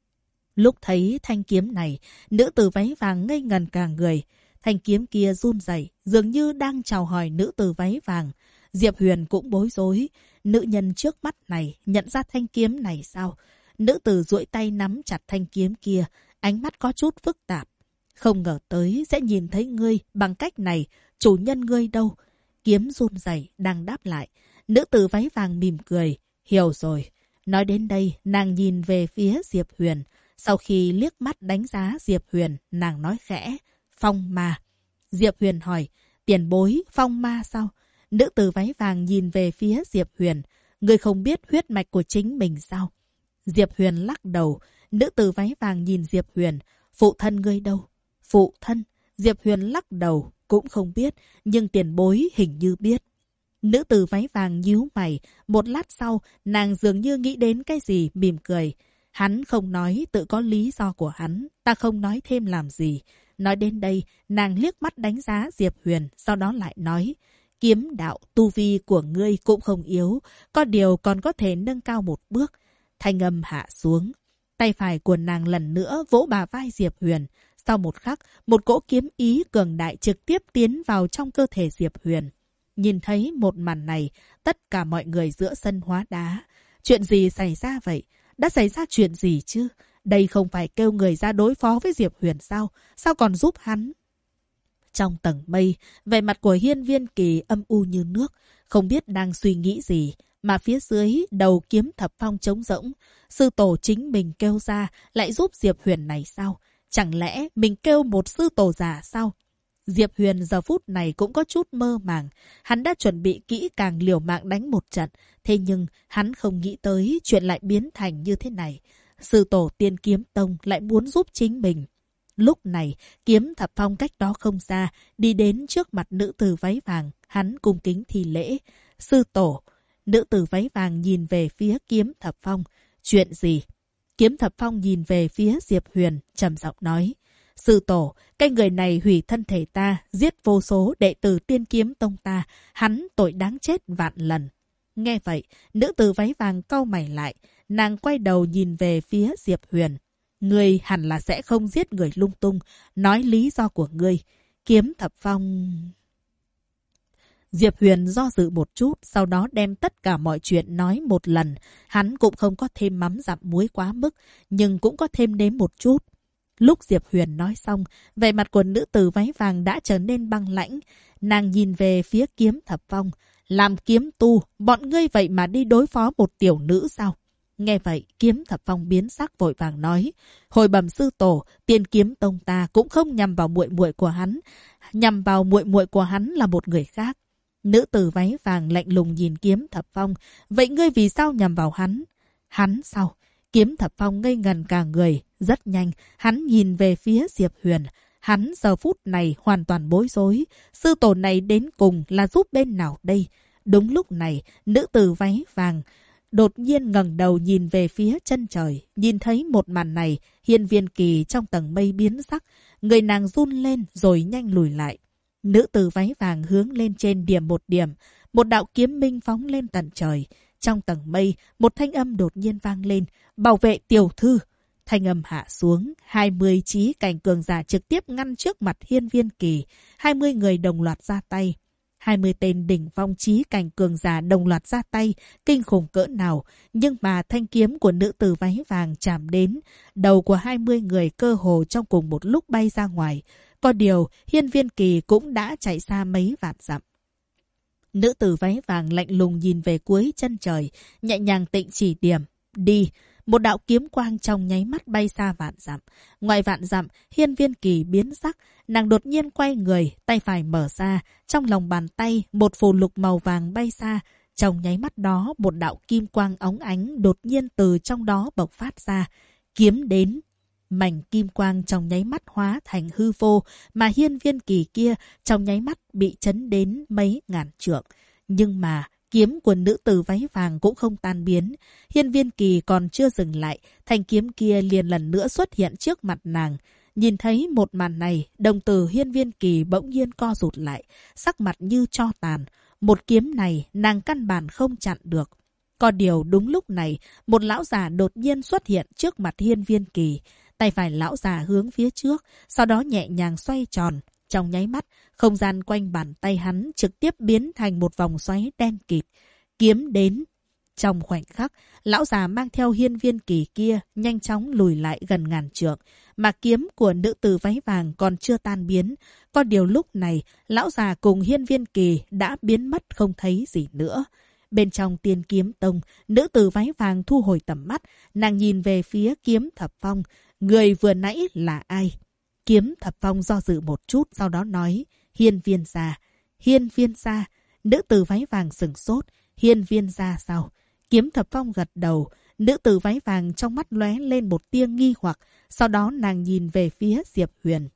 Lúc thấy thanh kiếm này, nữ tử váy vàng ngây ngần cả người. Thanh kiếm kia run rẩy, dường như đang chào hỏi nữ tử váy vàng. Diệp Huyền cũng bối rối. Nữ nhân trước mắt này nhận ra thanh kiếm này sao? Nữ tử duỗi tay nắm chặt thanh kiếm kia, ánh mắt có chút phức tạp. Không ngờ tới sẽ nhìn thấy ngươi bằng cách này, chủ nhân ngươi đâu? Kiếm run rẩy đang đáp lại. Nữ tử váy vàng mỉm cười. Hiểu rồi. Nói đến đây, nàng nhìn về phía Diệp Huyền. Sau khi liếc mắt đánh giá Diệp Huyền, nàng nói khẽ. Phong ma. Diệp Huyền hỏi. Tiền bối, phong ma sao? Nữ tử váy vàng nhìn về phía Diệp Huyền. Ngươi không biết huyết mạch của chính mình sao? Diệp Huyền lắc đầu. Nữ tử váy vàng nhìn Diệp Huyền. Phụ thân ngươi đâu? Phụ thân. Diệp Huyền lắc đầu. Cũng không biết, nhưng tiền bối hình như biết. Nữ tử váy vàng nhíu mày. Một lát sau, nàng dường như nghĩ đến cái gì, mỉm cười. Hắn không nói, tự có lý do của hắn. Ta không nói thêm làm gì. Nói đến đây, nàng liếc mắt đánh giá Diệp Huyền, sau đó lại nói. Kiếm đạo, tu vi của ngươi cũng không yếu. Có điều còn có thể nâng cao một bước. Thanh âm hạ xuống. Tay phải của nàng lần nữa vỗ bà vai Diệp Huyền. Sau một khắc, một cỗ kiếm ý cường đại trực tiếp tiến vào trong cơ thể Diệp Huyền. Nhìn thấy một màn này, tất cả mọi người giữa sân hóa đá. Chuyện gì xảy ra vậy? Đã xảy ra chuyện gì chứ? Đây không phải kêu người ra đối phó với Diệp Huyền sao? Sao còn giúp hắn? Trong tầng mây, vẻ mặt của Hiên Viên Kỳ âm u như nước, không biết đang suy nghĩ gì. Mà phía dưới, đầu Kiếm Thập Phong trống rỗng. Sư tổ chính mình kêu ra lại giúp Diệp Huyền này sao? Chẳng lẽ mình kêu một sư tổ giả sao? Diệp Huyền giờ phút này cũng có chút mơ màng. Hắn đã chuẩn bị kỹ càng liều mạng đánh một trận. Thế nhưng hắn không nghĩ tới chuyện lại biến thành như thế này. Sư tổ Tiên Kiếm Tông lại muốn giúp chính mình. Lúc này, Kiếm Thập Phong cách đó không xa, đi đến trước mặt nữ tử váy vàng. Hắn cung kính thi lễ. Sư tổ. Nữ tử váy vàng nhìn về phía Kiếm Thập Phong. Chuyện gì? Kiếm Thập Phong nhìn về phía Diệp Huyền, trầm giọng nói. Sư tổ, cái người này hủy thân thể ta, giết vô số đệ tử Tiên Kiếm Tông ta, hắn tội đáng chết vạn lần. Nghe vậy, nữ tử váy vàng cau mày lại, nàng quay đầu nhìn về phía Diệp Huyền. Ngươi hẳn là sẽ không giết người lung tung, nói lý do của ngươi. Kiếm Thập Phong... Diệp Huyền do dự một chút, sau đó đem tất cả mọi chuyện nói một lần. Hắn cũng không có thêm mắm dặm muối quá mức, nhưng cũng có thêm nếm một chút. Lúc Diệp Huyền nói xong, vẻ mặt của nữ tử váy vàng đã trở nên băng lãnh. Nàng nhìn về phía Kiếm Thập Phong. Làm kiếm tu, bọn ngươi vậy mà đi đối phó một tiểu nữ sao? Nghe vậy, Kiếm Thập Phong biến sắc vội vàng nói. Hồi bẩm sư tổ, Tiên Kiếm Tông ta cũng không nhằm vào muội muội của hắn. Nhằm vào muội muội của hắn là một người khác. Nữ tử váy vàng lạnh lùng nhìn Kiếm Thập Phong. Vậy ngươi vì sao nhằm vào hắn? Hắn sao? Kiếm Thập Phong ngây ngần cả người. Rất nhanh, hắn nhìn về phía Diệp Huyền. Hắn giờ phút này hoàn toàn bối rối. Sư tổ này đến cùng là giúp bên nào đây? Đúng lúc này, nữ tử váy vàng đột nhiên ngẩng đầu nhìn về phía chân trời. Nhìn thấy một màn này, Hiên Viên Kỳ trong tầng mây biến sắc. Người nàng run lên rồi nhanh lùi lại. Nữ tử váy vàng hướng lên trên điểm một điểm. Một đạo kiếm minh phóng lên tận trời. Trong tầng mây, một thanh âm đột nhiên vang lên. Bảo vệ tiểu thư. Thanh âm hạ xuống. 20 chí cảnh cường giả trực tiếp ngăn trước mặt Hiên Viên Kỳ. 20 người đồng loạt ra tay. 20 tên đỉnh phong chí cảnh cường giả đồng loạt ra tay. Kinh khủng cỡ nào. Nhưng mà thanh kiếm của nữ tử váy vàng chạm đến. Đầu của 20 người cơ hồ trong cùng một lúc bay ra ngoài. Có điều, Hiên Viên Kỳ cũng đã chạy xa mấy vạn dặm. Nữ tử váy vàng lạnh lùng nhìn về cuối chân trời, nhẹ nhàng tịnh chỉ điểm. Đi! Một đạo kiếm quang trong nháy mắt bay xa vạn dặm. Ngoài vạn dặm, Hiên Viên Kỳ biến sắc. Nàng đột nhiên quay người, tay phải mở ra. Trong lòng bàn tay, một phù lục màu vàng bay xa. Trong nháy mắt đó, một đạo kim quang óng ánh đột nhiên từ trong đó bộc phát ra. Kiếm đến! Mảnh kim quang trong nháy mắt hóa thành hư vô, mà Hiên Viên Kỳ kia trong nháy mắt bị chấn đến mấy ngàn trượng. Nhưng mà kiếm của nữ tử váy vàng cũng không tan biến. Hiên Viên Kỳ còn chưa dừng lại, thanh kiếm kia liền lần nữa xuất hiện trước mặt nàng. Nhìn thấy một màn này, đồng tử Hiên Viên Kỳ bỗng nhiên co rụt lại, sắc mặt như tro tàn. Một kiếm này nàng căn bản không chặn được. Có điều đúng lúc này, một lão già đột nhiên xuất hiện trước mặt Hiên Viên Kỳ. Tay phải lão già hướng phía trước, sau đó nhẹ nhàng xoay tròn. Trong nháy mắt, không gian quanh bàn tay hắn trực tiếp biến thành một vòng xoáy đen kịt. Kiếm đến. Trong khoảnh khắc, lão già mang theo Hiên Viên Kỳ kia nhanh chóng lùi lại gần ngàn trượng. Mà kiếm của nữ tử váy vàng còn chưa tan biến. Có điều lúc này, lão già cùng Hiên Viên Kỳ đã biến mất không thấy gì nữa. Bên trong Tiên Kiếm Tông, nữ tử váy vàng thu hồi tầm mắt. Nàng nhìn về phía Kiếm Thập Phong. Người vừa nãy là ai? Kiếm Thập Phong do dự một chút, sau đó nói, Hiên Viên gia. Hiên Viên gia. Nữ tử váy vàng sửng sốt. Hiên Viên gia sao? Kiếm Thập Phong gật đầu. Nữ tử váy vàng trong mắt lóe lên một tia nghi hoặc. Sau đó nàng nhìn về phía Diệp Huyền.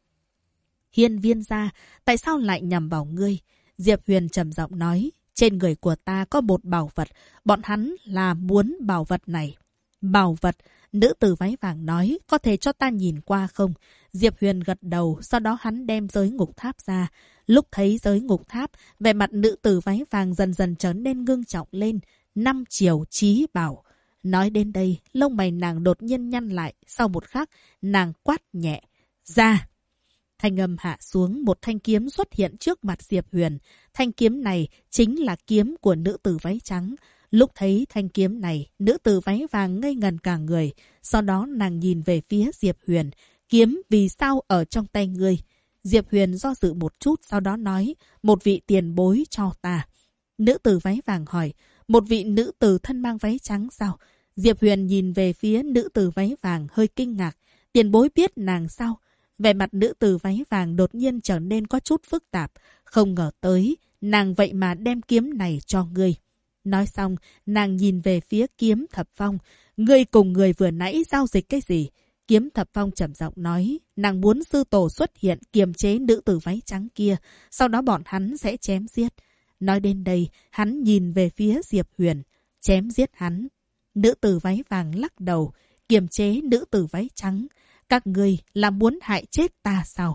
Hiên Viên gia, tại sao lại nhằm vào ngươi? Diệp Huyền trầm giọng nói, trên người của ta có một bảo vật. Bọn hắn là muốn bảo vật này. Bảo vật? Nữ tử váy vàng nói, có thể cho ta nhìn qua không? Diệp Huyền gật đầu, sau đó hắn đem giới ngục tháp ra. Lúc thấy giới ngục tháp, vẻ mặt nữ tử váy vàng dần dần trở nên ngưng trọng lên. 5 chiều chí bảo. Nói đến đây, lông mày nàng đột nhiên nhăn lại. Sau một khắc, nàng quát nhẹ. Ra! Thanh âm hạ xuống, một thanh kiếm xuất hiện trước mặt Diệp Huyền. Thanh kiếm này chính là kiếm của nữ tử váy trắng. Lúc thấy thanh kiếm này, nữ tử váy vàng ngây ngần cả người. Sau đó nàng nhìn về phía Diệp Huyền. Kiếm vì sao ở trong tay ngươi? Diệp Huyền do dự một chút, sau đó nói, một vị tiền bối cho ta. Nữ tử váy vàng hỏi, một vị nữ tử thân mang váy trắng sao? Diệp Huyền nhìn về phía nữ tử váy vàng hơi kinh ngạc. Tiền bối biết nàng sao? Vẻ mặt nữ tử váy vàng đột nhiên trở nên có chút phức tạp. Không ngờ tới, nàng vậy mà đem kiếm này cho ngươi. Nói xong, nàng nhìn về phía Kiếm Thập Phong. Ngươi cùng người vừa nãy giao dịch cái gì? Kiếm Thập Phong trầm giọng nói, nàng muốn sư tổ xuất hiện kiềm chế nữ tử váy trắng kia. Sau đó bọn hắn sẽ chém giết. Nói đến đây, hắn nhìn về phía Diệp Huyền. Chém giết hắn. Nữ tử váy vàng lắc đầu, kiềm chế nữ tử váy trắng. Các ngươi là muốn hại chết ta sao?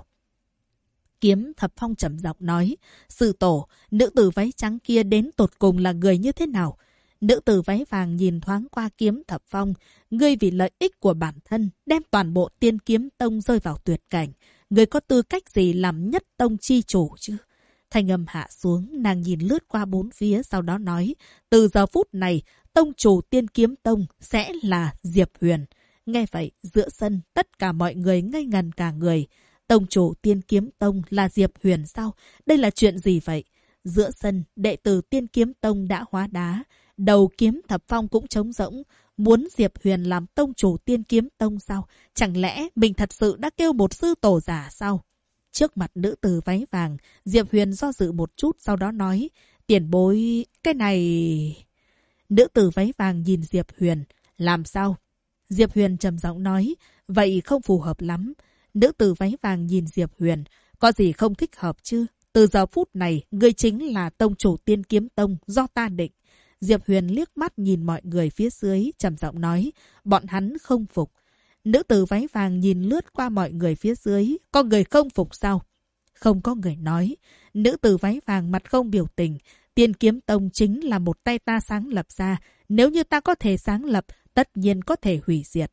Kiếm Thập Phong trầm giọng nói, sư tổ, nữ tử váy trắng kia đến tột cùng là người như thế nào? Nữ tử váy vàng nhìn thoáng qua Kiếm Thập Phong. Ngươi vì lợi ích của bản thân, đem toàn bộ Tiên Kiếm Tông rơi vào tuyệt cảnh. Ngươi có tư cách gì làm nhất tông chi chủ chứ? Thanh âm hạ xuống, nàng nhìn lướt qua bốn phía, sau đó nói, từ giờ phút này, tông chủ Tiên Kiếm Tông sẽ là Diệp Huyền. Nghe vậy, giữa sân, tất cả mọi người ngây ngần cả người. Tông chủ Tiên Kiếm Tông là Diệp Huyền sao? Đây là chuyện gì vậy? Giữa sân, đệ tử Tiên Kiếm Tông đã hóa đá. Đầu Kiếm Thập Phong cũng trống rỗng. Muốn Diệp Huyền làm tông chủ Tiên Kiếm Tông sao? Chẳng lẽ mình thật sự đã kêu một sư tổ giả sao? Trước mặt nữ tử váy vàng, Diệp Huyền do dự một chút, sau đó nói, tiền bối, cái này... Nữ tử váy vàng nhìn Diệp Huyền, làm sao? Diệp Huyền trầm giọng nói, vậy không phù hợp lắm. Nữ tử váy vàng nhìn Diệp Huyền, có gì không thích hợp chứ? Từ giờ phút này, ngươi chính là tông chủ Tiên Kiếm Tông do ta định. Diệp Huyền liếc mắt nhìn mọi người phía dưới, trầm giọng nói, bọn hắn không phục. Nữ tử váy vàng nhìn lướt qua mọi người phía dưới, có người không phục sao? Không có người nói. Nữ tử váy vàng mặt không biểu tình. Tiên Kiếm Tông chính là một tay ta sáng lập ra. Nếu như ta có thể sáng lập, tất nhiên có thể hủy diệt.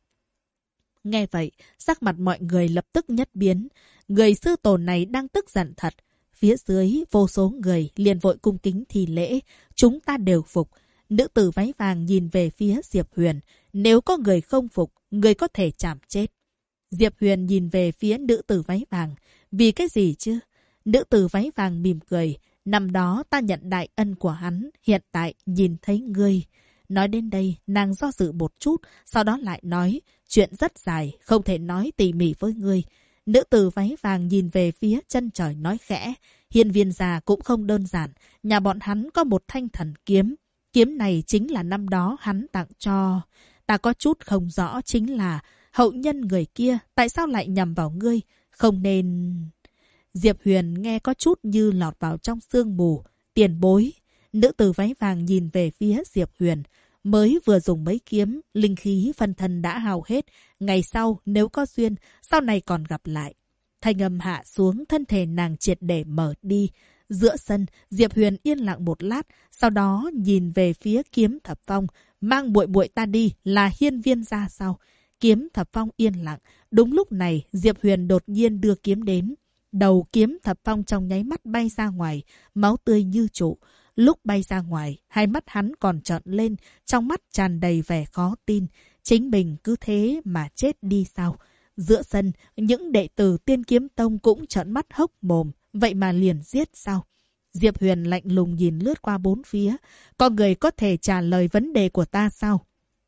Nghe vậy, sắc mặt mọi người lập tức nhất biến. Người sư tổ này đang tức giận thật. Phía dưới, vô số người liền vội cung kính thi lễ. Chúng ta đều phục. Nữ tử váy vàng nhìn về phía Diệp Huyền. Nếu có người không phục, người có thể chạm chết. Diệp Huyền nhìn về phía nữ tử váy vàng. Vì cái gì chứ? Nữ tử váy vàng mỉm cười. Năm đó ta nhận đại ân của hắn. Hiện tại nhìn thấy ngươi. Nói đến đây, nàng do dự một chút. Sau đó lại nói. Chuyện rất dài, không thể nói tỉ mỉ với ngươi. Nữ tử váy vàng nhìn về phía chân trời nói khẽ. Hiên Viên gia cũng không đơn giản. Nhà bọn hắn có một thanh thần kiếm. Kiếm này chính là năm đó hắn tặng cho. Ta có chút không rõ chính là hậu nhân người kia tại sao lại nhằm vào ngươi. Không nên... Diệp Huyền nghe có chút như lọt vào trong sương mù. Tiền bối. Nữ tử váy vàng nhìn về phía Diệp Huyền. Mới vừa dùng mấy kiếm, linh khí phân thân đã hao hết. Ngày sau nếu có duyên, sau này còn gặp lại. Thanh âm hạ xuống, thân thể nàng triệt để mở đi. Giữa sân, Diệp Huyền yên lặng một lát, sau đó nhìn về phía Kiếm Thập Phong. Mang muội muội ta đi là Hiên Viên gia sao? Kiếm Thập Phong yên lặng. Đúng lúc này, Diệp Huyền đột nhiên đưa kiếm đến. Đầu Kiếm Thập Phong trong nháy mắt bay ra ngoài, máu tươi như trụ. Lúc bay ra ngoài, hai mắt hắn còn trợn lên, trong mắt tràn đầy vẻ khó tin. Chính mình cứ thế mà chết đi sao? Giữa sân, những đệ tử Tiên Kiếm Tông cũng trợn mắt hốc mồm. Vậy mà liền giết sao? Diệp Huyền lạnh lùng nhìn lướt qua bốn phía. Có người có thể trả lời vấn đề của ta sao?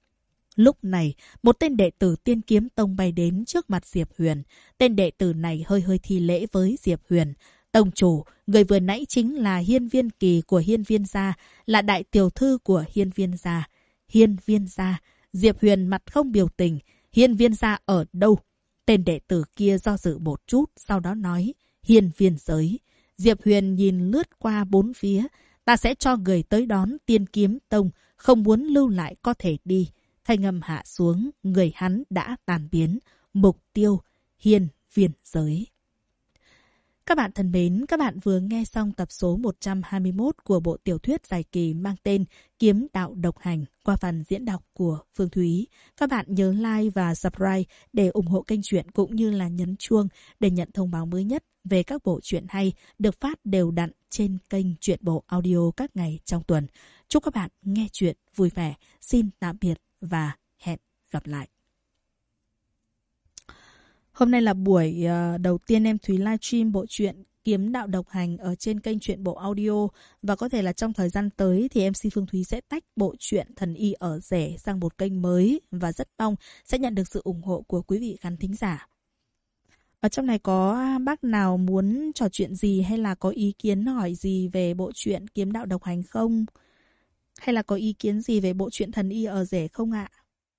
Lúc này, một tên đệ tử Tiên Kiếm Tông bay đến trước mặt Diệp Huyền. Tên đệ tử này hơi hơi thi lễ với Diệp Huyền. Tông chủ, người vừa nãy chính là Hiên Viên Kỳ của Hiên Viên gia, là đại tiểu thư của Hiên Viên gia. Hiên Viên gia. Diệp Huyền mặt không biểu tình. Hiên Viên gia ở đâu? Tên đệ tử kia do dự một chút, sau đó nói, Hiên Viên giới. Diệp Huyền nhìn lướt qua bốn phía. Ta sẽ cho người tới đón Tiên Kiếm Tông, không muốn lưu lại có thể đi. Thanh âm hạ xuống, người hắn đã tan biến. Mục tiêu, Hiên Viên giới. Các bạn thân mến, các bạn vừa nghe xong tập số 121 của bộ tiểu thuyết dài kỳ mang tên Kiếm Đạo Độc Hành qua phần diễn đọc của Phương Thúy. Các bạn nhớ like và subscribe để ủng hộ kênh truyện cũng như là nhấn chuông để nhận thông báo mới nhất về các bộ truyện hay được phát đều đặn trên kênh Truyện Bộ Audio các ngày trong tuần. Chúc các bạn nghe truyện vui vẻ. Xin tạm biệt và hẹn gặp lại. Hôm nay là buổi đầu tiên em Thúy livestream bộ truyện Kiếm Đạo Độc Hành ở trên kênh Truyện Bộ Audio. Và có thể là trong thời gian tới thì MC Phương Thúy sẽ tách bộ truyện Thần Y ở rẻ sang một kênh mới. Và rất mong sẽ nhận được sự ủng hộ của quý vị khán thính giả. Ở trong này có bác nào muốn trò chuyện gì hay là có ý kiến hỏi gì về bộ truyện Kiếm Đạo Độc Hành không? Hay là có ý kiến gì về bộ truyện Thần Y ở rẻ không ạ?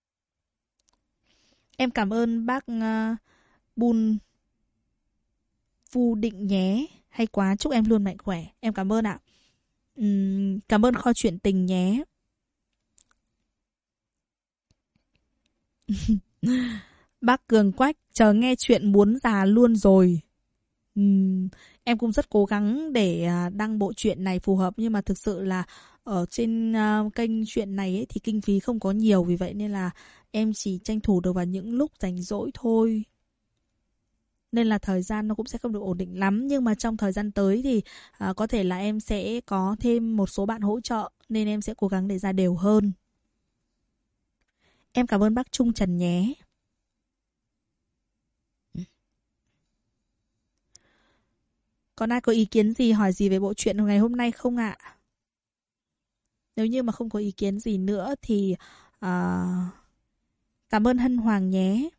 Em cảm ơn bác... Bun Vu Định nhé. Hay quá, chúc em luôn mạnh khỏe. Em cảm ơn ạ. Cảm ơn kho chuyện tình nhé. Bác Cường Quách, chờ nghe chuyện muốn già luôn rồi. Em cũng rất cố gắng để đăng bộ truyện này phù hợp. Nhưng mà thực sự là ở trên kênh chuyện này ấy, thì kinh phí không có nhiều, vì vậy nên là em chỉ tranh thủ được vào những lúc rảnh rỗi thôi. Nên là thời gian nó cũng sẽ không được ổn định lắm. Nhưng mà trong thời gian tới thì có thể là em sẽ có thêm một số bạn hỗ trợ, nên em sẽ cố gắng để ra đều hơn. Em cảm ơn bác Trung Trần nhé. Còn ai có ý kiến gì, hỏi gì về bộ truyện ngày hôm nay không ạ? Nếu như mà không có ý kiến gì nữa thì cảm ơn Hân Hoàng nhé.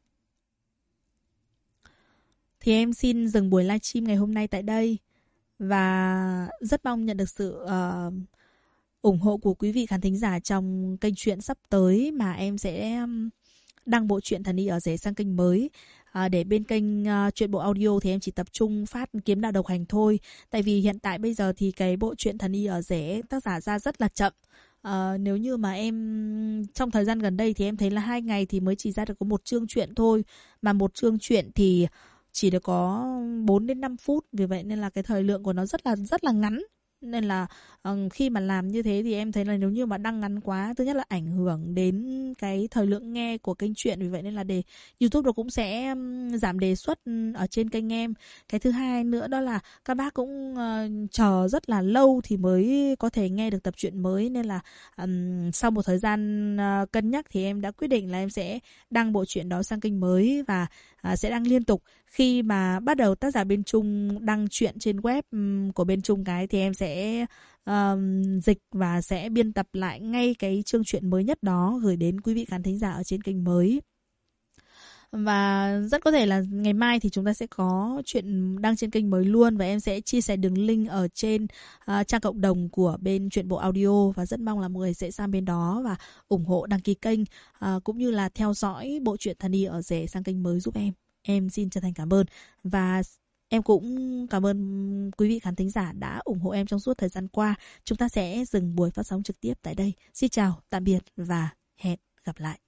Thì em xin dừng buổi livestream ngày hôm nay tại đây. Và rất mong nhận được sự ủng hộ của quý vị khán thính giả trong kênh truyện sắp tới, mà em sẽ đăng bộ truyện Thần Y ở rể sang kênh mới. Để bên kênh truyện bộ audio thì em chỉ tập trung phát kiếm đạo độc hành thôi. Tại vì hiện tại bây giờ thì cái bộ truyện Thần Y ở rể tác giả ra rất là chậm. Nếu như mà em trong thời gian gần đây thì em thấy là 2 ngày thì mới chỉ ra được có một chương truyện thôi. Mà một chương truyện thì chỉ được có 4 đến 5 phút. Vì vậy nên là cái thời lượng của nó rất là ngắn. Nên là khi mà làm như thế thì em thấy là nếu như mà đăng ngắn quá, thứ nhất là ảnh hưởng đến cái thời lượng nghe của kênh truyện. Vì vậy nên là YouTube nó cũng sẽ giảm đề xuất ở trên kênh em. Cái thứ hai nữa đó là các bác cũng chờ rất là lâu thì mới có thể nghe được tập truyện mới. Nên là sau một thời gian cân nhắc thì em đã quyết định là em sẽ đăng bộ truyện đó sang kênh mới. Và sẽ đăng liên tục. Khi mà bắt đầu tác giả bên Trung đăng truyện trên web của bên Trung cái thì em sẽ dịch và sẽ biên tập lại ngay cái chương truyện mới nhất đó gửi đến quý vị khán thính giả ở trên kênh mới. Và rất có thể là ngày mai thì chúng ta sẽ có chuyện đăng trên kênh mới luôn. Và em sẽ chia sẻ đường link ở trên trang cộng đồng của bên Truyện Bộ Audio. Và rất mong là mọi người sẽ sang bên đó và ủng hộ đăng ký kênh, cũng như là theo dõi bộ truyện Thần Y ở rể sang kênh mới giúp em. Em xin chân thành cảm ơn. Và em cũng cảm ơn quý vị khán thính giả đã ủng hộ em trong suốt thời gian qua. Chúng ta sẽ dừng buổi phát sóng trực tiếp tại đây. Xin chào, tạm biệt và hẹn gặp lại.